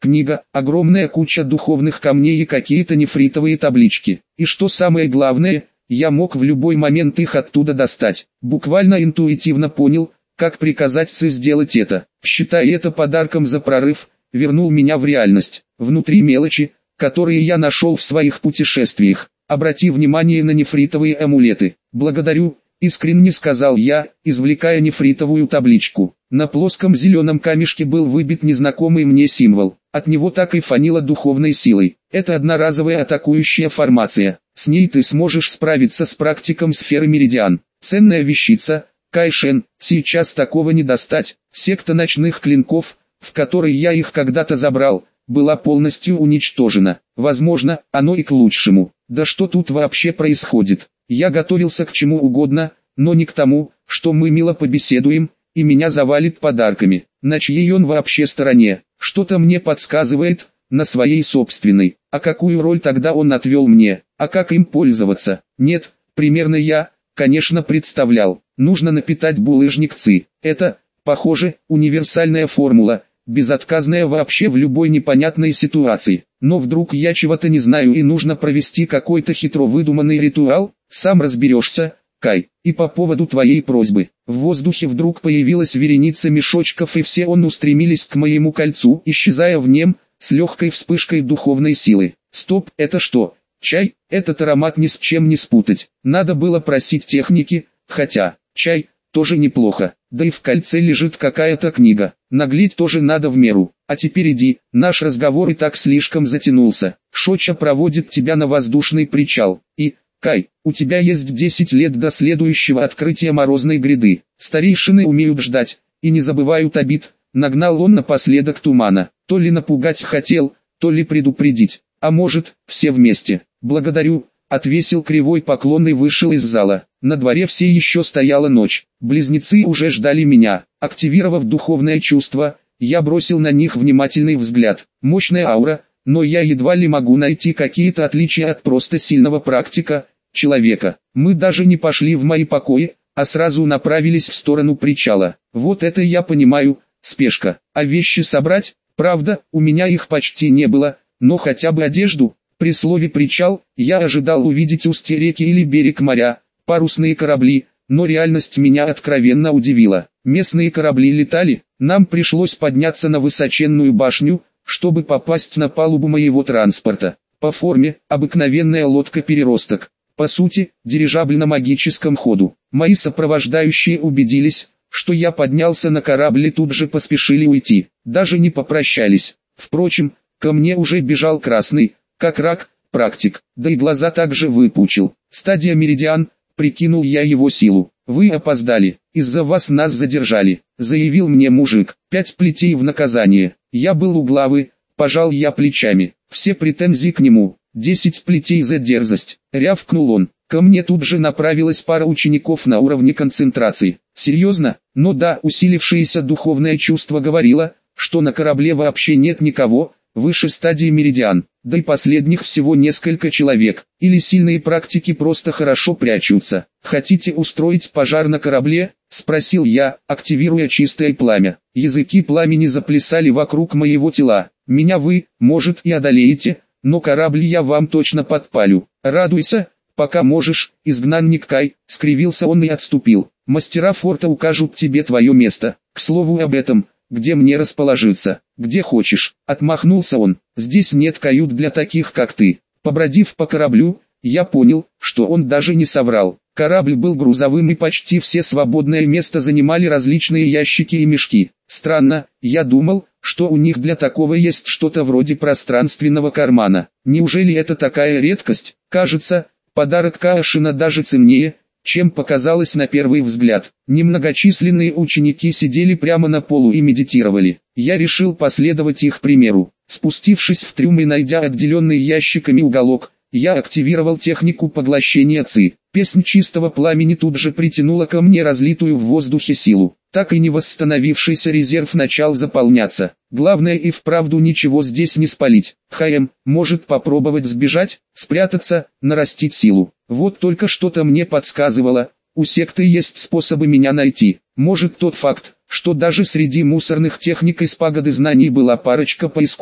книга, огромная куча духовных камней и какие-то нефритовые таблички. И что самое главное, я мог в любой момент их оттуда достать. Буквально интуитивно понял, как приказать Ци сделать это. Считая это подарком за прорыв, вернул меня в реальность. Внутри мелочи, которые я нашел в своих путешествиях. Обрати внимание на нефритовые амулеты. Благодарю, искренне сказал я, извлекая нефритовую табличку. На плоском зеленом камешке был выбит незнакомый мне символ. От него так и фанило духовной силой. Это одноразовая атакующая формация. С ней ты сможешь справиться с практиком сферы Меридиан. Ценная вещица, Кайшен, сейчас такого не достать. Секта ночных клинков, в которой я их когда-то забрал, была полностью уничтожена. Возможно, оно и к лучшему. Да что тут вообще происходит? Я готовился к чему угодно, но не к тому, что мы мило побеседуем, и меня завалит подарками. На чьей он вообще стороне? Что-то мне подсказывает, на своей собственной. А какую роль тогда он отвел мне? А как им пользоваться? Нет, примерно я, конечно, представлял. Нужно напитать булыжник Ци. Это, похоже, универсальная формула, безотказная вообще в любой непонятной ситуации. Но вдруг я чего-то не знаю и нужно провести какой-то хитро выдуманный ритуал? Сам разберешься, Кай. И по поводу твоей просьбы. В воздухе вдруг появилась вереница мешочков и все он устремились к моему кольцу, исчезая в нем, с легкой вспышкой духовной силы. Стоп, это что? Чай? Этот аромат ни с чем не спутать. Надо было просить техники, хотя, чай, тоже неплохо. Да и в кольце лежит какая-то книга. Наглеть тоже надо в меру. А теперь иди, наш разговор и так слишком затянулся. Шоча проводит тебя на воздушный причал. И, Кай, у тебя есть 10 лет до следующего открытия Морозной гряды. Старейшины умеют ждать, и не забывают обид. Нагнал он напоследок тумана. То ли напугать хотел, то ли предупредить. А может, все вместе. Благодарю, отвесил кривой поклон и вышел из зала. На дворе все еще стояла ночь. Близнецы уже ждали меня. Активировав духовное чувство, я бросил на них внимательный взгляд. Мощная аура, но я едва ли могу найти какие-то отличия от просто сильного практика, человека. Мы даже не пошли в мои покои, а сразу направились в сторону причала. Вот это я понимаю, спешка. А вещи собрать? Правда, у меня их почти не было, но хотя бы одежду. При слове «причал» я ожидал увидеть устье реки или берег моря, парусные корабли, но реальность меня откровенно удивила. Местные корабли летали, нам пришлось подняться на высоченную башню, чтобы попасть на палубу моего транспорта. По форме, обыкновенная лодка-переросток. По сути, дирижабль на магическом ходу. Мои сопровождающие убедились, что я поднялся на корабль и тут же поспешили уйти. Даже не попрощались. Впрочем, ко мне уже бежал красный, как рак, практик, да и глаза также выпучил. Стадия Меридиан, прикинул я его силу. Вы опоздали, из-за вас нас задержали, заявил мне мужик. 5 плетей в наказание. Я был у главы, пожал я плечами. Все претензии к нему. 10 плетей за дерзость. Рявкнул он. Ко мне тут же направилась пара учеников на уровне концентрации. Серьезно? Но да, усилившееся духовное чувство говорило, что на корабле вообще нет никого, выше стадии Меридиан, да и последних всего несколько человек, или сильные практики просто хорошо прячутся. «Хотите устроить пожар на корабле?» – спросил я, активируя чистое пламя. Языки пламени заплясали вокруг моего тела. «Меня вы, может, и одолеете, но корабль я вам точно подпалю. Радуйся, пока можешь, изгнанник Кай», – скривился он и отступил. «Мастера форта укажут тебе твое место. К слову об этом, где мне расположиться?» «Где хочешь», — отмахнулся он. «Здесь нет кают для таких, как ты». Побродив по кораблю, я понял, что он даже не соврал. Корабль был грузовым и почти все свободное место занимали различные ящики и мешки. Странно, я думал, что у них для такого есть что-то вроде пространственного кармана. Неужели это такая редкость? Кажется, подарок Каошина даже ценнее, чем показалось на первый взгляд. Немногочисленные ученики сидели прямо на полу и медитировали. Я решил последовать их примеру. Спустившись в трюм и найдя отделенный ящиками уголок, я активировал технику поглощения Ци. Песнь чистого пламени тут же притянула ко мне разлитую в воздухе силу. Так и не восстановившийся резерв начал заполняться. Главное и вправду ничего здесь не спалить. Может попробовать сбежать, спрятаться, нарастить силу. Вот только что-то мне подсказывало, у секты есть способы меня найти. Может тот факт, что даже среди мусорных техник из пагоды знаний была парочка поисковых,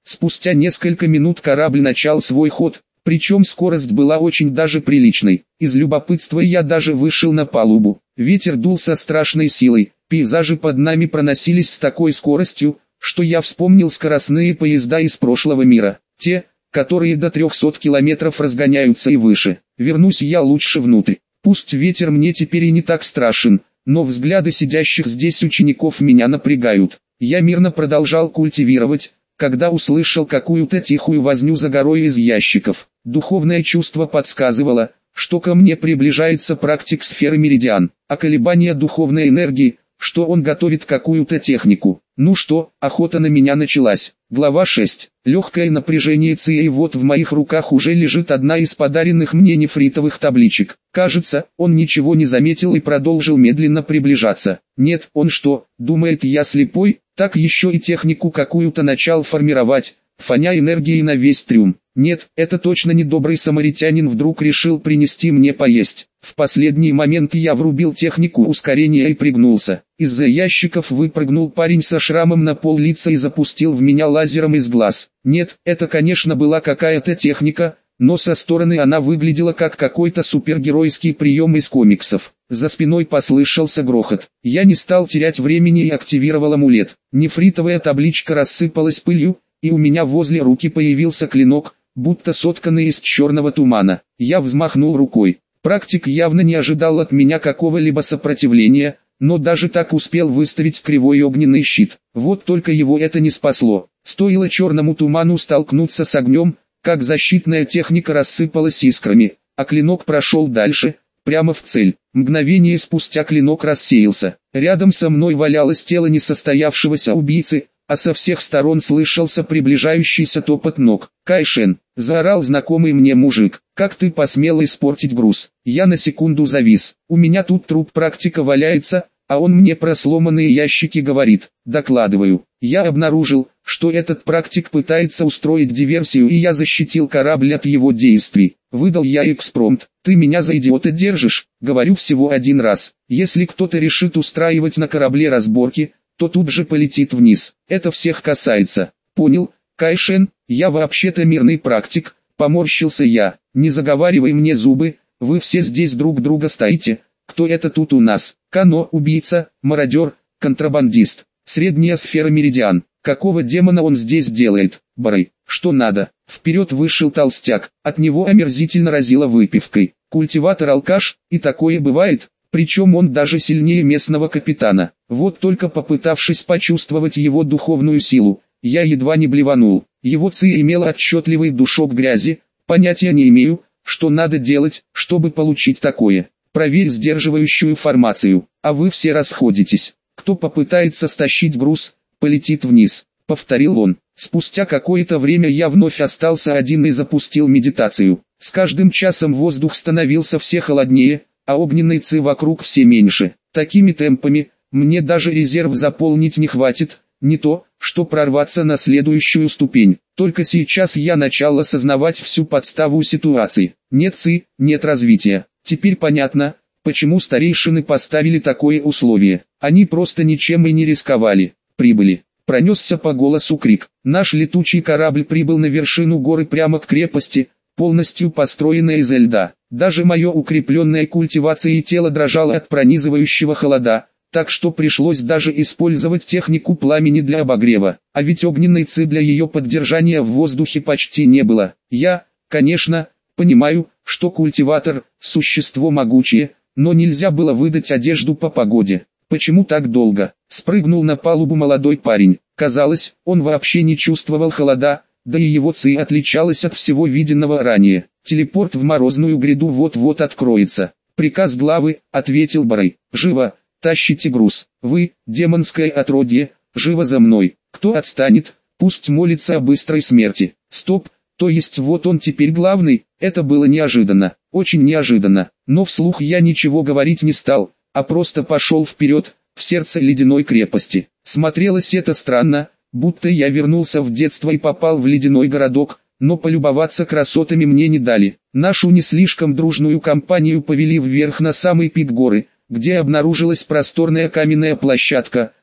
Спустя несколько минут корабль начал свой ход, причем скорость была очень даже приличной. Из любопытства я даже вышел на палубу. Ветер дул со страшной силой, пейзажи под нами проносились с такой скоростью, что я вспомнил скоростные поезда из прошлого мира. Те, которые до 300 километров разгоняются и выше. Вернусь я лучше внутрь. Пусть ветер мне теперь и не так страшен, но взгляды сидящих здесь учеников меня напрягают. Я мирно продолжал культивировать, когда услышал какую-то тихую возню за горой из ящиков. Духовное чувство подсказывало, что ко мне приближается практик сферы Меридиан, а колебания духовной энергии, что он готовит какую-то технику. Ну что, охота на меня началась. Глава 6. Легкое напряжение ЦИ, и вот в моих руках уже лежит одна из подаренных мне нефритовых табличек. Кажется, он ничего не заметил и продолжил медленно приближаться. Нет, он что, думает, я слепой? Так еще и технику какую-то начал формировать, фоня энергией на весь трюм. Нет, это точно не добрый самаритянин вдруг решил принести мне поесть. В последний момент я врубил технику ускорения и пригнулся. Из-за ящиков выпрыгнул парень со шрамом на пол лица и запустил в меня лазером из глаз. Нет, это конечно была какая-то техника, но со стороны она выглядела как какой-то супергеройский прием из комиксов. За спиной послышался грохот. Я не стал терять времени и активировал амулет. Нефритовая табличка рассыпалась пылью, и у меня возле руки появился клинок, будто сотканный из черного тумана. Я взмахнул рукой. Практик явно не ожидал от меня какого-либо сопротивления, но даже так успел выставить кривой огненный щит. Вот только его это не спасло. Стоило черному туману столкнуться с огнем, как защитная техника рассыпалась искрами, а клинок прошел дальше, прямо в цель. Мгновение спустя клинок рассеялся. Рядом со мной валялось тело несостоявшегося убийцы, а со всех сторон слышался приближающийся топот ног. «Кайшен!» — заорал знакомый мне мужик. «Как ты посмел испортить груз?» Я на секунду завис. У меня тут труп практика валяется, а он мне про сломанные ящики говорит. Докладываю. Я обнаружил, что этот практик пытается устроить диверсию, и я защитил корабль от его действий. Выдал я экспромт. Ты меня за идиота держишь? Говорю всего один раз. Если кто-то решит устраивать на корабле разборки, то тут же полетит вниз. Это всех касается. Понял, Кайшен, я вообще-то мирный практик, поморщился я. Не заговаривай мне зубы, вы все здесь друг друга стоите. Кто это тут у нас? Кано, убийца, мародер, контрабандист. Средняя сфера Меридиан. Какого демона он здесь делает? Барай, что надо? Вперед вышел толстяк, от него омерзительно разило выпивкой. Культиватор-алкаш, и такое бывает. Причем он даже сильнее местного капитана. Вот только попытавшись почувствовать его духовную силу, я едва не блеванул. Его ци имела отчетливый душок грязи, понятия не имею, что надо делать, чтобы получить такое. Проверь сдерживающую формацию, а вы все расходитесь. Кто попытается стащить груз, полетит вниз, повторил он. Спустя какое-то время я вновь остался один и запустил медитацию. С каждым часом воздух становился все холоднее, а огненной ци вокруг все меньше. Такими темпами, мне даже резерв заполнить не хватит, не то, что прорваться на следующую ступень. Только сейчас я начал осознавать всю подставу ситуации. Нет ци, нет развития. Теперь понятно, почему старейшины поставили такое условие. Они просто ничем и не рисковали. Прибыли. Пронесся по голосу крик. Наш летучий корабль прибыл на вершину горы прямо к крепости, полностью построенная из льда. Даже мое укрепленное культивацией тело дрожало от пронизывающего холода, так что пришлось даже использовать технику пламени для обогрева. А ведь огненной ци для ее поддержания в воздухе почти не было. Я, конечно, понимаю, что культиватор – существо могучее, но нельзя было выдать одежду по погоде. Почему так долго? Спрыгнул на палубу молодой парень. Казалось, он вообще не чувствовал холода, да и его ци отличалась от всего виденного ранее. Телепорт в морозную гряду вот-вот откроется. Приказ главы, ответил Барай. Живо, тащите груз. Вы, демонское отродье, живо за мной. Кто отстанет, пусть молится о быстрой смерти. Стоп, то есть вот он теперь главный? Это было неожиданно, очень неожиданно. Но вслух я ничего говорить не стал, а просто пошел вперед, в сердце ледяной крепости. Смотрелось это странно, будто я вернулся в детство и попал в ледяной городок, но полюбоваться красотами мне не дали. Нашу не слишком дружную компанию повели вверх на самый пик горы, где обнаружилась просторная каменная площадка,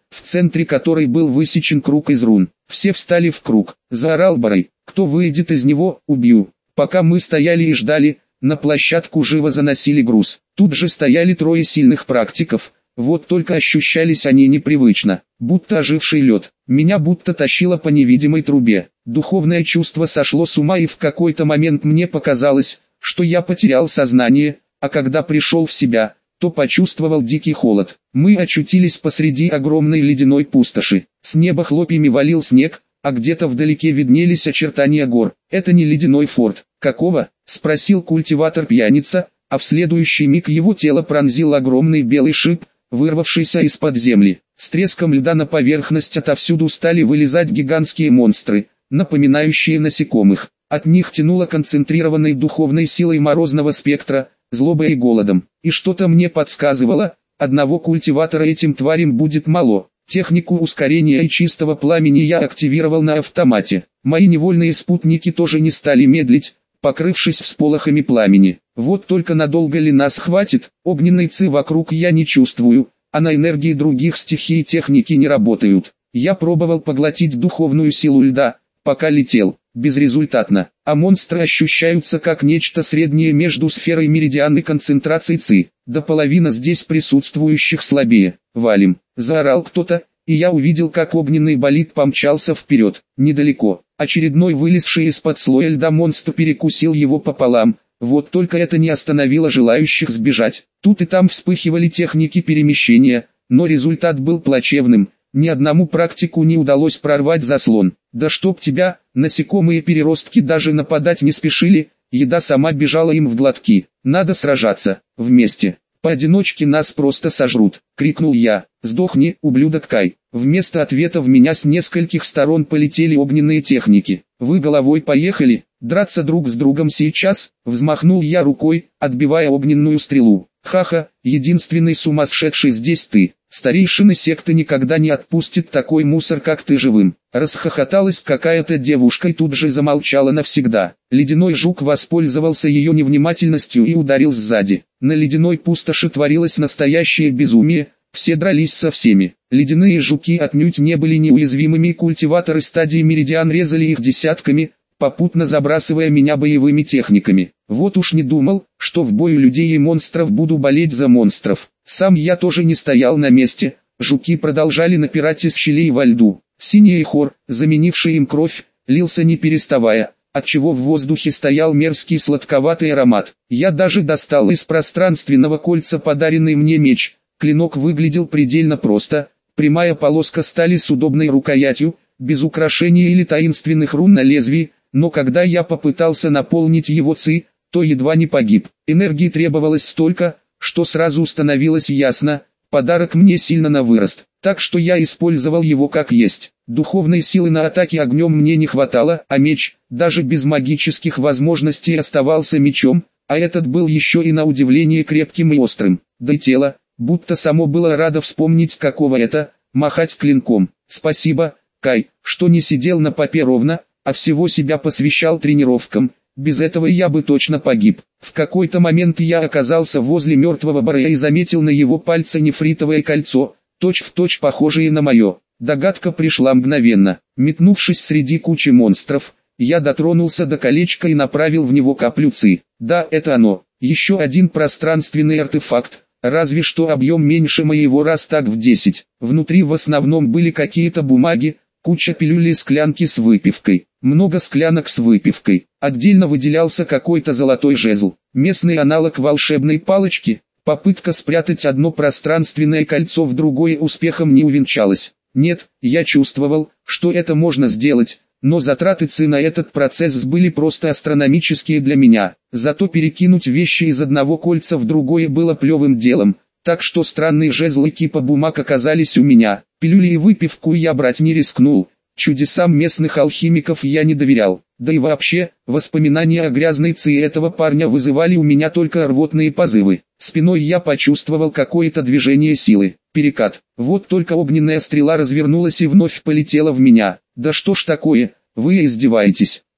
в центре которой был высечен круг из рун. Все встали в круг. Заорал Барай: «Кто выйдет из него, убью». Пока мы стояли и ждали, на площадку живо заносили груз. Тут же стояли трое сильных практиков, вот только ощущались они непривычно, будто оживший лед. Меня будто тащило по невидимой трубе. Духовное чувство сошло с ума, и в какой-то момент мне показалось, что я потерял сознание, а когда пришел в себя, то почувствовал дикий холод. Мы очутились посреди огромной ледяной пустоши. С неба хлопьями валил снег, а где-то вдалеке виднелись очертания гор. «Это не ледяной форт». «Какого?» — спросил культиватор-пьяница, а в следующий миг его тело пронзил огромный белый шип, вырвавшийся из-под земли. С треском льда на поверхность отовсюду стали вылезать гигантские монстры, напоминающие насекомых. От них тянуло концентрированной духовной силой морозного спектра, злобой и голодом. И что-то мне подсказывало, одного культиватора этим тварям будет мало. Технику ускорения и чистого пламени я активировал на автомате. Мои невольные спутники тоже не стали медлить, покрывшись всполохами пламени. Вот только надолго ли нас хватит? Огненной ци вокруг я не чувствую, а на энергии других стихий техники не работают. Я пробовал поглотить духовную силу льда, пока летел, безрезультатно, а монстры ощущаются как нечто среднее между сферой меридианной концентрации ци. До половины здесь присутствующих слабее. «Валим!» — заорал кто-то, и я увидел, как огненный болид помчался вперед. Недалеко, очередной вылезший из-под слоя льда монстр перекусил его пополам. Вот только это не остановило желающих сбежать. Тут и там вспыхивали техники перемещения, но результат был плачевным. Ни одному практику не удалось прорвать заслон. Да чтоб тебя, насекомые-переростки даже нападать не спешили, еда сама бежала им в глотки. Надо сражаться, вместе. Поодиночке нас просто сожрут, крикнул я. «Сдохни, ублюдок Кай». Вместо ответа в меня с нескольких сторон полетели огненные техники. «Вы головой поехали, драться друг с другом сейчас?» Взмахнул я рукой, отбивая огненную стрелу. «Ха-ха, единственный сумасшедший здесь ты. Старейшина секты никогда не отпустит такой мусор, как ты, живым». Расхохоталась какая-то девушка и тут же замолчала навсегда. Ледяной жук воспользовался ее невнимательностью и ударил сзади. На ледяной пустоши творилось настоящее безумие, все дрались со всеми. Ледяные жуки отнюдь не были неуязвимыми, и культиваторы стадии Меридиан резали их десятками, попутно забрасывая меня боевыми техниками. Вот уж не думал, что в бою людей и монстров буду болеть за монстров. Сам я тоже не стоял на месте, жуки продолжали напирать из щелей во льду. Синий хор, заменивший им кровь, лился не переставая, отчего в воздухе стоял мерзкий сладковатый аромат. Я даже достал из пространственного кольца подаренный мне меч. Клинок выглядел предельно просто, прямая полоска стали с удобной рукоятью, без украшений или таинственных рун на лезвии, но когда я попытался наполнить его ци, то едва не погиб. Энергии требовалось столько, что сразу становилось ясно, подарок мне сильно на вырост, так что я использовал его как есть. Духовной силы на атаке огнем мне не хватало, а меч, даже без магических возможностей, оставался мечом, а этот был еще и на удивление крепким и острым. Да и тело, будто само было радо вспомнить, какого это, махать клинком. Спасибо, Кай, что не сидел на попе ровно, а всего себя посвящал тренировкам. Без этого я бы точно погиб. В какой-то момент я оказался возле мертвого Барая и заметил на его пальце нефритовое кольцо, точь-в-точь похожее на мое. Догадка пришла мгновенно. Метнувшись среди кучи монстров, я дотронулся до колечка и направил в него каплю ци. Да, это оно. Еще один пространственный артефакт, разве что объем меньше моего раз так в 10. Внутри в основном были какие-то бумаги, куча пилюль и склянки с выпивкой. Много склянок с выпивкой. Отдельно выделялся какой-то золотой жезл. Местный аналог волшебной палочки. Попытка спрятать одно пространственное кольцо в другое успехом не увенчалась. Нет, я чувствовал, что это можно сделать, но затраты ци на этот процесс были просто астрономические для меня. Зато перекинуть вещи из одного кольца в другое было плевым делом, так что странные жезлы кипа бумаг оказались у меня. Пилюли и выпивку я брать не рискнул. Чудесам местных алхимиков я не доверял. Да и вообще, воспоминания о грязной ци этого парня вызывали у меня только рвотные позывы. Спиной я почувствовал какое-то движение силы. Перекат. Вот только огненная стрела развернулась и вновь полетела в меня. Да что ж такое, вы издеваетесь?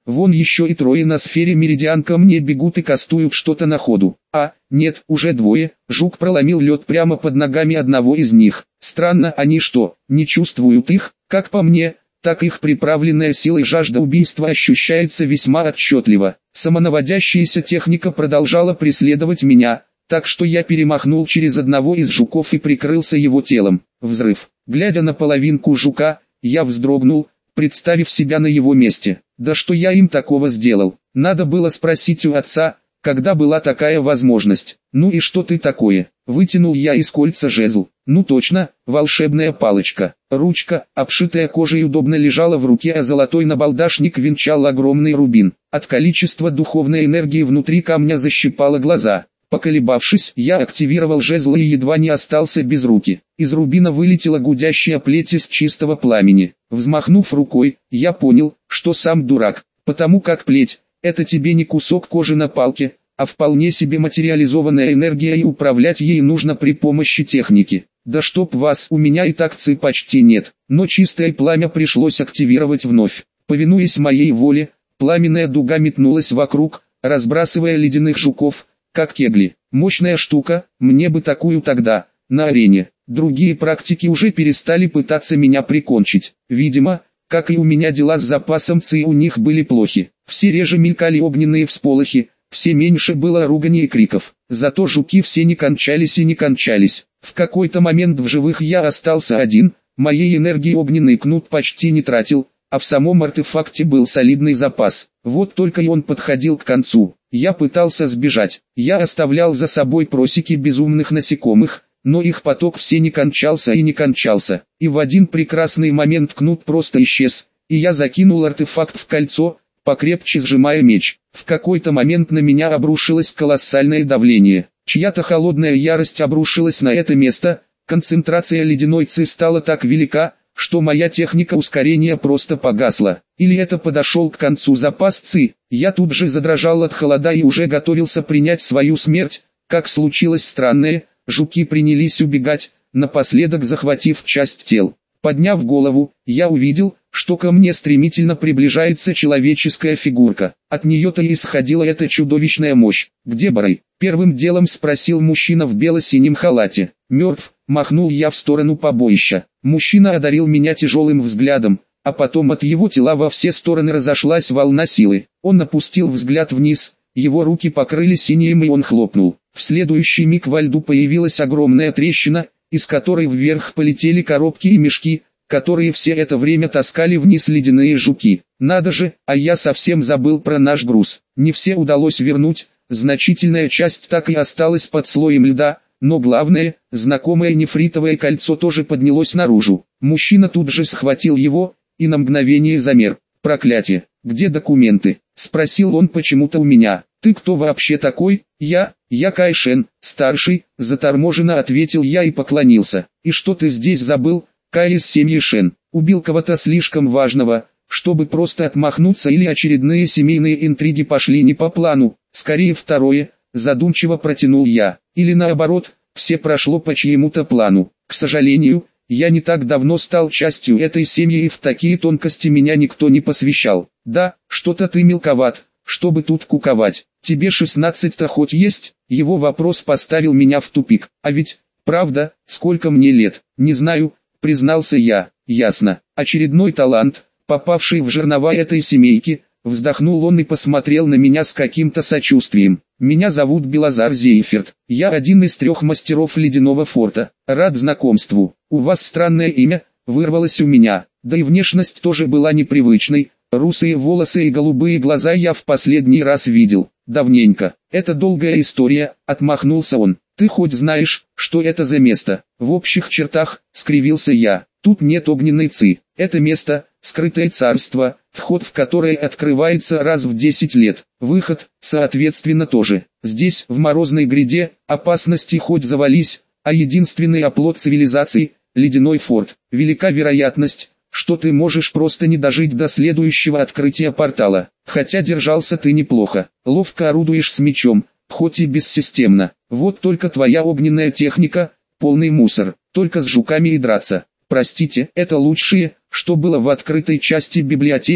Вон еще и трое на сфере меридиан ко мне бегут и кастуют что-то на ходу. А, нет, уже двое. Жук проломил лед прямо под ногами одного из них. Странно, они что, не чувствуют их? Как по мне, так их приправленная силой жажда убийства ощущается весьма отчетливо. Самонаводящаяся техника продолжала преследовать меня, так что я перемахнул через одного из жуков и прикрылся его телом. Взрыв. Глядя на половинку жука, я вздрогнул, представив себя на его месте. Да что я им такого сделал? Надо было спросить у отца, когда была такая возможность. Ну и что ты такое? Вытянул я из кольца жезл. Ну точно, волшебная палочка. Ручка, обшитая кожей, удобно лежала в руке, а золотой набалдашник венчал огромный рубин. От количества духовной энергии внутри камня защипало глаза. Поколебавшись, я активировал жезл и едва не остался без руки. Из рубина вылетела гудящая плеть из чистого пламени. Взмахнув рукой, я понял, что сам дурак, потому как плеть — это тебе не кусок кожи на палке, а вполне себе материализованная энергия, и управлять ей нужно при помощи техники. Да чтоб вас, у меня и так ци почти нет, но чистое пламя пришлось активировать вновь. Повинуясь моей воле, пламенная дуга метнулась вокруг, разбрасывая ледяных жуков, как кегли. Мощная штука, мне бы такую тогда, на арене. Другие практики уже перестали пытаться меня прикончить. Видимо, как и у меня, дела с запасом ци у них были плохи. Все реже мелькали огненные всполохи, все меньше было руганий и криков. Зато жуки все не кончались и не кончались. В какой-то момент в живых я остался один, моей энергии огненный кнут почти не тратил, а в самом артефакте был солидный запас. Вот только и он подходил к концу. Я пытался сбежать. Я оставлял за собой просеки безумных насекомых, но их поток все не кончался и не кончался. И в один прекрасный момент кнут просто исчез, и я закинул артефакт в кольцо, покрепче сжимая меч. В какой-то момент на меня обрушилось колоссальное давление. Чья-то холодная ярость обрушилась на это место, концентрация ледяной ци стала так велика, что моя техника ускорения просто погасла. Или это подошел к концу запас ци. Я тут же задрожал от холода и уже готовился принять свою смерть, как случилось странное: жуки принялись убегать, напоследок захватив часть тел. Подняв голову, я увидел, что ко мне стремительно приближается человеческая фигурка. От нее-то и исходила эта чудовищная мощь. «Где Барай?» — первым делом спросил мужчина в бело-синем халате. «Мертв», — махнул я в сторону побоища. Мужчина одарил меня тяжелым взглядом, а потом от его тела во все стороны разошлась волна силы. Он опустил взгляд вниз, его руки покрылись инеем, и он хлопнул. В следующий миг во льду появилась огромная трещина, из которой вверх полетели коробки и мешки, которые все это время таскали вниз ледяные жуки. Надо же, а я совсем забыл про наш груз. Не все удалось вернуть, значительная часть так и осталась под слоем льда, но главное, знакомое нефритовое кольцо тоже поднялось наружу. Мужчина тут же схватил его и на мгновение замер. «Проклятие, где документы?» — спросил он почему-то у меня. «Ты кто вообще такой?» Я Кайшен, старший», — заторможенно ответил я и поклонился. «И что ты здесь забыл, Кай из семьи Шен? Убил кого-то слишком важного, чтобы просто отмахнуться, или очередные семейные интриги пошли не по плану?» «Скорее второе», — задумчиво протянул я. «Или наоборот, все прошло по чьему-то плану. К сожалению, я не так давно стал частью этой семьи, и в такие тонкости меня никто не посвящал». «Да, что-то ты мелковат, чтобы тут куковать. Тебе 16-то хоть есть?» Его вопрос поставил меня в тупик. «А ведь, правда, сколько мне лет?» «Не знаю», — признался я. «Ясно. Очередной талант, попавший в жернова этой семейки», — вздохнул он и посмотрел на меня с каким-то сочувствием. «Меня зовут Белазар Зейферт. Я один из 3 мастеров ледяного форта. Рад знакомству. У вас странное имя», — вырвалось у меня. Да и внешность тоже была непривычной. Русые волосы и голубые глаза я в последний раз видел давненько. «Это долгая история», — отмахнулся он. «Ты хоть знаешь, что это за место?» «В общих чертах», — скривился я. «Тут нет огненной ци. Это место — скрытое царство, вход в которое открывается раз в 10 лет. Выход, соответственно, тоже. Здесь, в морозной гряде, опасности хоть завались, а единственный оплот цивилизации — ледяной форт. Велика вероятность, что ты можешь просто не дожить до следующего открытия портала. Хотя держался ты неплохо, ловко орудуешь с мечом, хоть и бессистемно. Вот только твоя огненная техника — полный мусор, только с жуками и драться. Простите, это лучшее, что было в открытой части библиотеки»,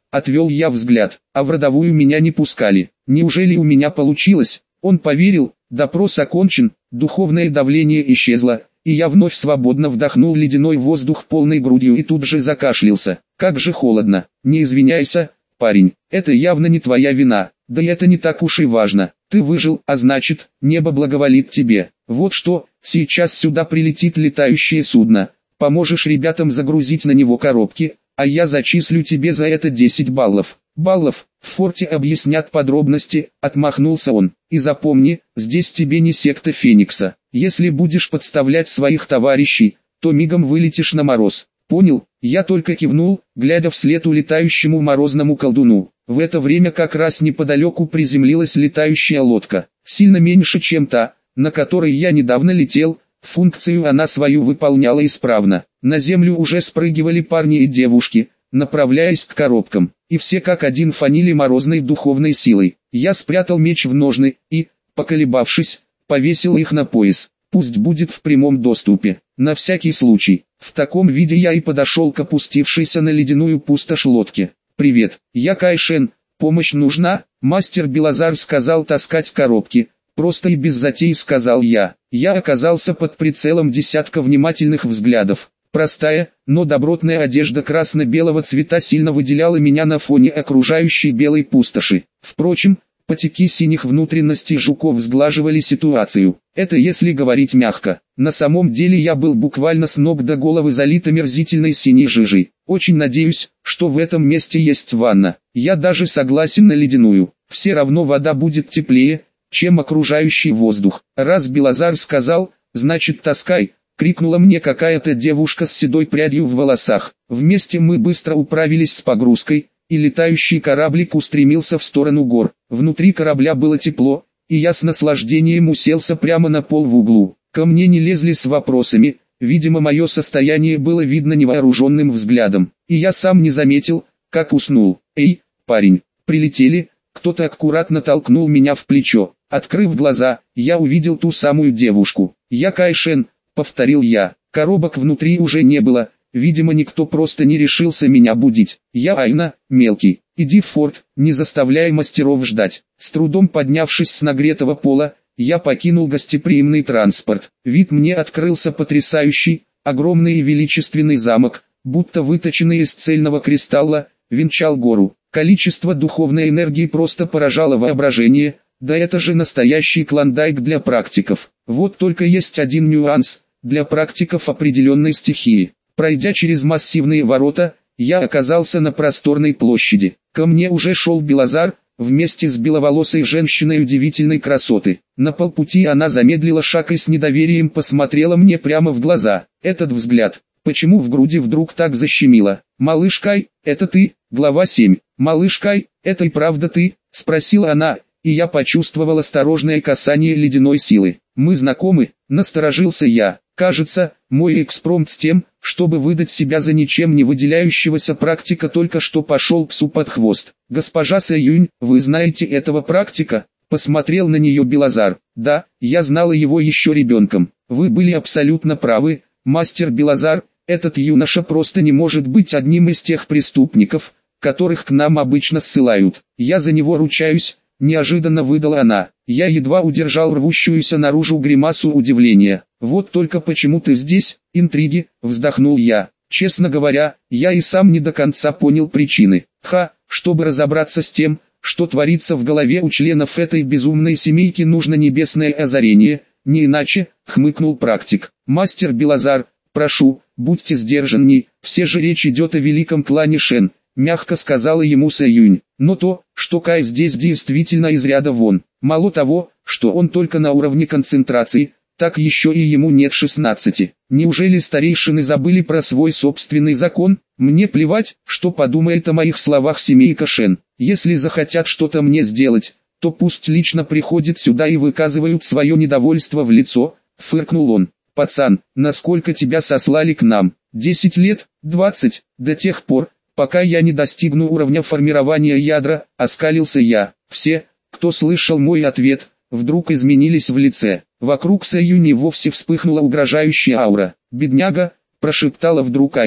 отвел я взгляд, а в родовую меня не пускали. Неужели у меня получилось? Он поверил, допрос окончен, духовное давление исчезло, и я вновь свободно вдохнул ледяной воздух полной грудью и тут же закашлялся. Как же холодно. Не извиняйся, парень, это явно не твоя вина, да и это не так уж и важно. Ты выжил, а значит, небо благоволит тебе. Вот что, сейчас сюда прилетит летающее судно. Поможешь ребятам загрузить на него коробки, а я зачислю тебе за это 10 баллов. Баллов, в форте объяснят подробности, отмахнулся он. И запомни, здесь тебе не секта Феникса. Если будешь подставлять своих товарищей, то мигом вылетишь на мороз. Понял? Я только кивнул, глядя вслед улетающему морозному колдуну. В это время как раз неподалеку приземлилась летающая лодка. Сильно меньше, чем та, на которой я недавно летел. Функцию она свою выполняла исправно. На землю уже спрыгивали парни и девушки, направляясь к коробкам, и все как один фанили морозной духовной силой. Я спрятал меч в ножны и, поколебавшись, повесил их на пояс. Пусть будет в прямом доступе, на всякий случай. В таком виде я и подошел к опустившейся на ледяную пустошь лодке. «Привет, я Кайшен, помощь нужна?» Мастер Белозар сказал таскать коробки. Просто и без затей сказал я. Я оказался под прицелом десятка внимательных взглядов. Простая, но добротная одежда красно-белого цвета сильно выделяла меня на фоне окружающей белой пустоши. Впрочем, потеки синих внутренностей жуков сглаживали ситуацию. Это если говорить мягко. На самом деле я был буквально с ног до головы залит омерзительной синей жижей. Очень надеюсь, что в этом месте есть ванна. Я даже согласен на ледяную. Все равно вода будет теплее, чем окружающий воздух. Раз Белозар сказал, значит таскай, крикнула мне какая-то девушка с седой прядью в волосах. Вместе мы быстро управились с погрузкой, и летающий кораблик устремился в сторону гор. Внутри корабля было тепло, и я с наслаждением уселся прямо на пол в углу. Ко мне не лезли с вопросами, видимо мое состояние было видно невооруженным взглядом, и я сам не заметил, как уснул. «Эй, парень, прилетели!» Кто-то аккуратно толкнул меня в плечо. Открыв глаза, я увидел ту самую девушку. «Я Кайшен», — повторил я. Коробок внутри уже не было, видимо никто просто не решился меня будить. «Я Айна, мелкий, иди в форт, не заставляй мастеров ждать». С трудом поднявшись с нагретого пола, я покинул гостеприимный транспорт. Вид мне открылся потрясающий, огромный и величественный замок, будто выточенный из цельного кристалла, венчал гору. Количество духовной энергии просто поражало воображение, да это же настоящий клондайк для практиков. Вот только есть один нюанс, для практиков определенной стихии. Пройдя через массивные ворота, я оказался на просторной площади. Ко мне уже шел Белозар, вместе с беловолосой женщиной удивительной красоты. На полпути она замедлила шаг и с недоверием посмотрела мне прямо в глаза. Этот взгляд, почему в груди вдруг так защемило? «Малыш Кай, это ты?» Глава 7. «Малыш Кай, это и правда ты?» — спросила она, и я почувствовал осторожное касание ледяной силы. «Мы знакомы?» — насторожился я. Кажется, мой экспромт с тем, чтобы выдать себя за ничем не выделяющегося практика, только что пошел псу под хвост. «Госпожа Сэюнь, вы знаете этого практика?» — посмотрел на нее Белозар. «Да, я знала его еще ребенком. Вы были абсолютно правы, мастер Белозар, этот юноша просто не может быть одним из тех преступников, которых к нам обычно ссылают. Я за него ручаюсь», — неожиданно выдала она. Я едва удержал рвущуюся наружу гримасу удивления. «Вот только почему ты здесь, интриги?» — вздохнул я. Честно говоря, я и сам не до конца понял причины. Чтобы разобраться с тем, что творится в голове у членов этой безумной семейки, нужно небесное озарение, не иначе, — хмыкнул практик. «Мастер Белозар, прошу, будьте сдержанней, все же речь идет о великом клане Шен», — мягко сказала ему Сэюнь. «Но то, что Кай здесь действительно из ряда вон. Мало того, что он только на уровне концентрации, так еще и ему нет 16. Неужели старейшины забыли про свой собственный закон? Мне плевать, что подумает о моих словах семейка Шен. Если захотят что-то мне сделать, то пусть лично приходят сюда и выказывают свое недовольство в лицо», — фыркнул он. «Пацан, насколько тебя сослали к нам? 10 лет? 20? До тех пор, пока я не достигну уровня формирования ядра», — оскалился я. Все, кто слышал мой ответ, вдруг изменились в лице. Вокруг Сэюни вовсе вспыхнула угрожающая аура. «Бедняга», — прошептала вдруг Айна.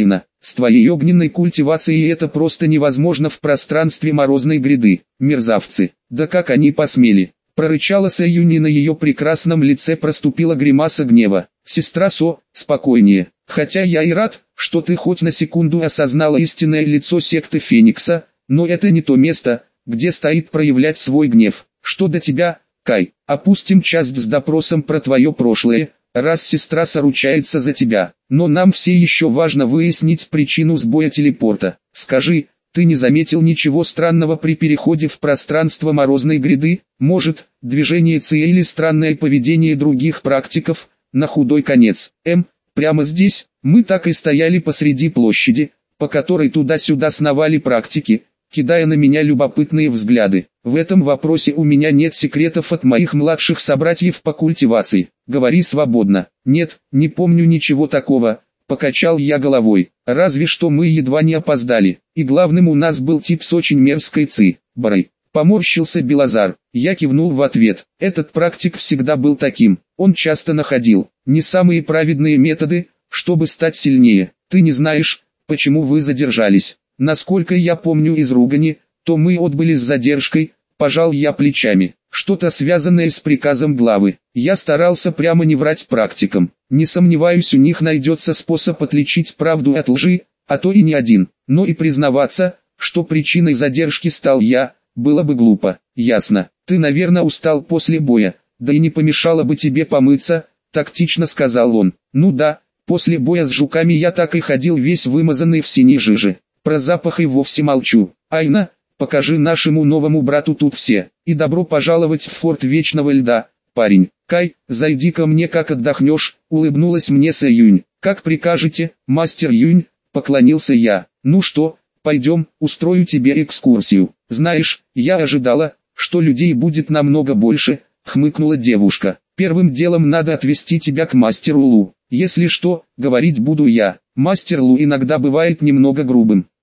С твоей огненной культивацией это просто невозможно в пространстве морозной гряды. Мерзавцы, да как они посмели!» Прорычала Сэюнь, и на ее прекрасном лице проступила гримаса гнева. «Сестра Со, спокойнее. Хотя я и рад, что ты хоть на секунду осознала истинное лицо секты Феникса, но это не то место, где стоит проявлять свой гнев. Что до тебя, Кай, опустим часть с допросом про твое прошлое, раз сестра соручается за тебя. Но нам все еще важно выяснить причину сбоя телепорта. Скажи, ты не заметил ничего странного при переходе в пространство морозной гряды? Может, движение Ци или странное поведение других практиков, на худой конец? Прямо здесь, мы так и стояли посреди площади, по которой туда-сюда сновали практики, кидая на меня любопытные взгляды. В этом вопросе у меня нет секретов от моих младших собратьев по культивации. Говори свободно. Нет, не помню ничего такого. Покачал я головой. Разве что мы едва не опоздали. И главным у нас был тип с очень мерзкой Ци. Брай. Поморщился Белозар. Я кивнул в ответ. Этот практик всегда был таким. Он часто находил не самые праведные методы, чтобы стать сильнее. Ты не знаешь, почему вы задержались. Насколько я помню из ругани, то мы отбыли с задержкой. Пожал я плечами. Что-то связанное с приказом главы. Я старался прямо не врать практикам. Не сомневаюсь, у них найдется способ отличить правду от лжи, а то и не один. Но и признаваться, что причиной задержки стал я, было бы глупо. Ясно. Ты, наверное, устал после боя, да и не помешало бы тебе помыться, тактично сказал он. Ну да, после боя с жуками я так и ходил весь вымазанный в синей жиже. Про запах и вовсе молчу. Айна, покажи нашему новому брату тут все. И добро пожаловать в форт Вечного Льда, парень. Кай, зайди ко мне, как отдохнешь, улыбнулась мне Сэюнь. Как прикажете, мастер Юнь, поклонился я. Ну что, пойдем, устрою тебе экскурсию. Знаешь, я ожидала, что людей будет намного больше, хмыкнула девушка. Первым делом надо отвезти тебя к мастеру Лу. Если что, говорить буду я. Мастер Лу иногда бывает немного грубым.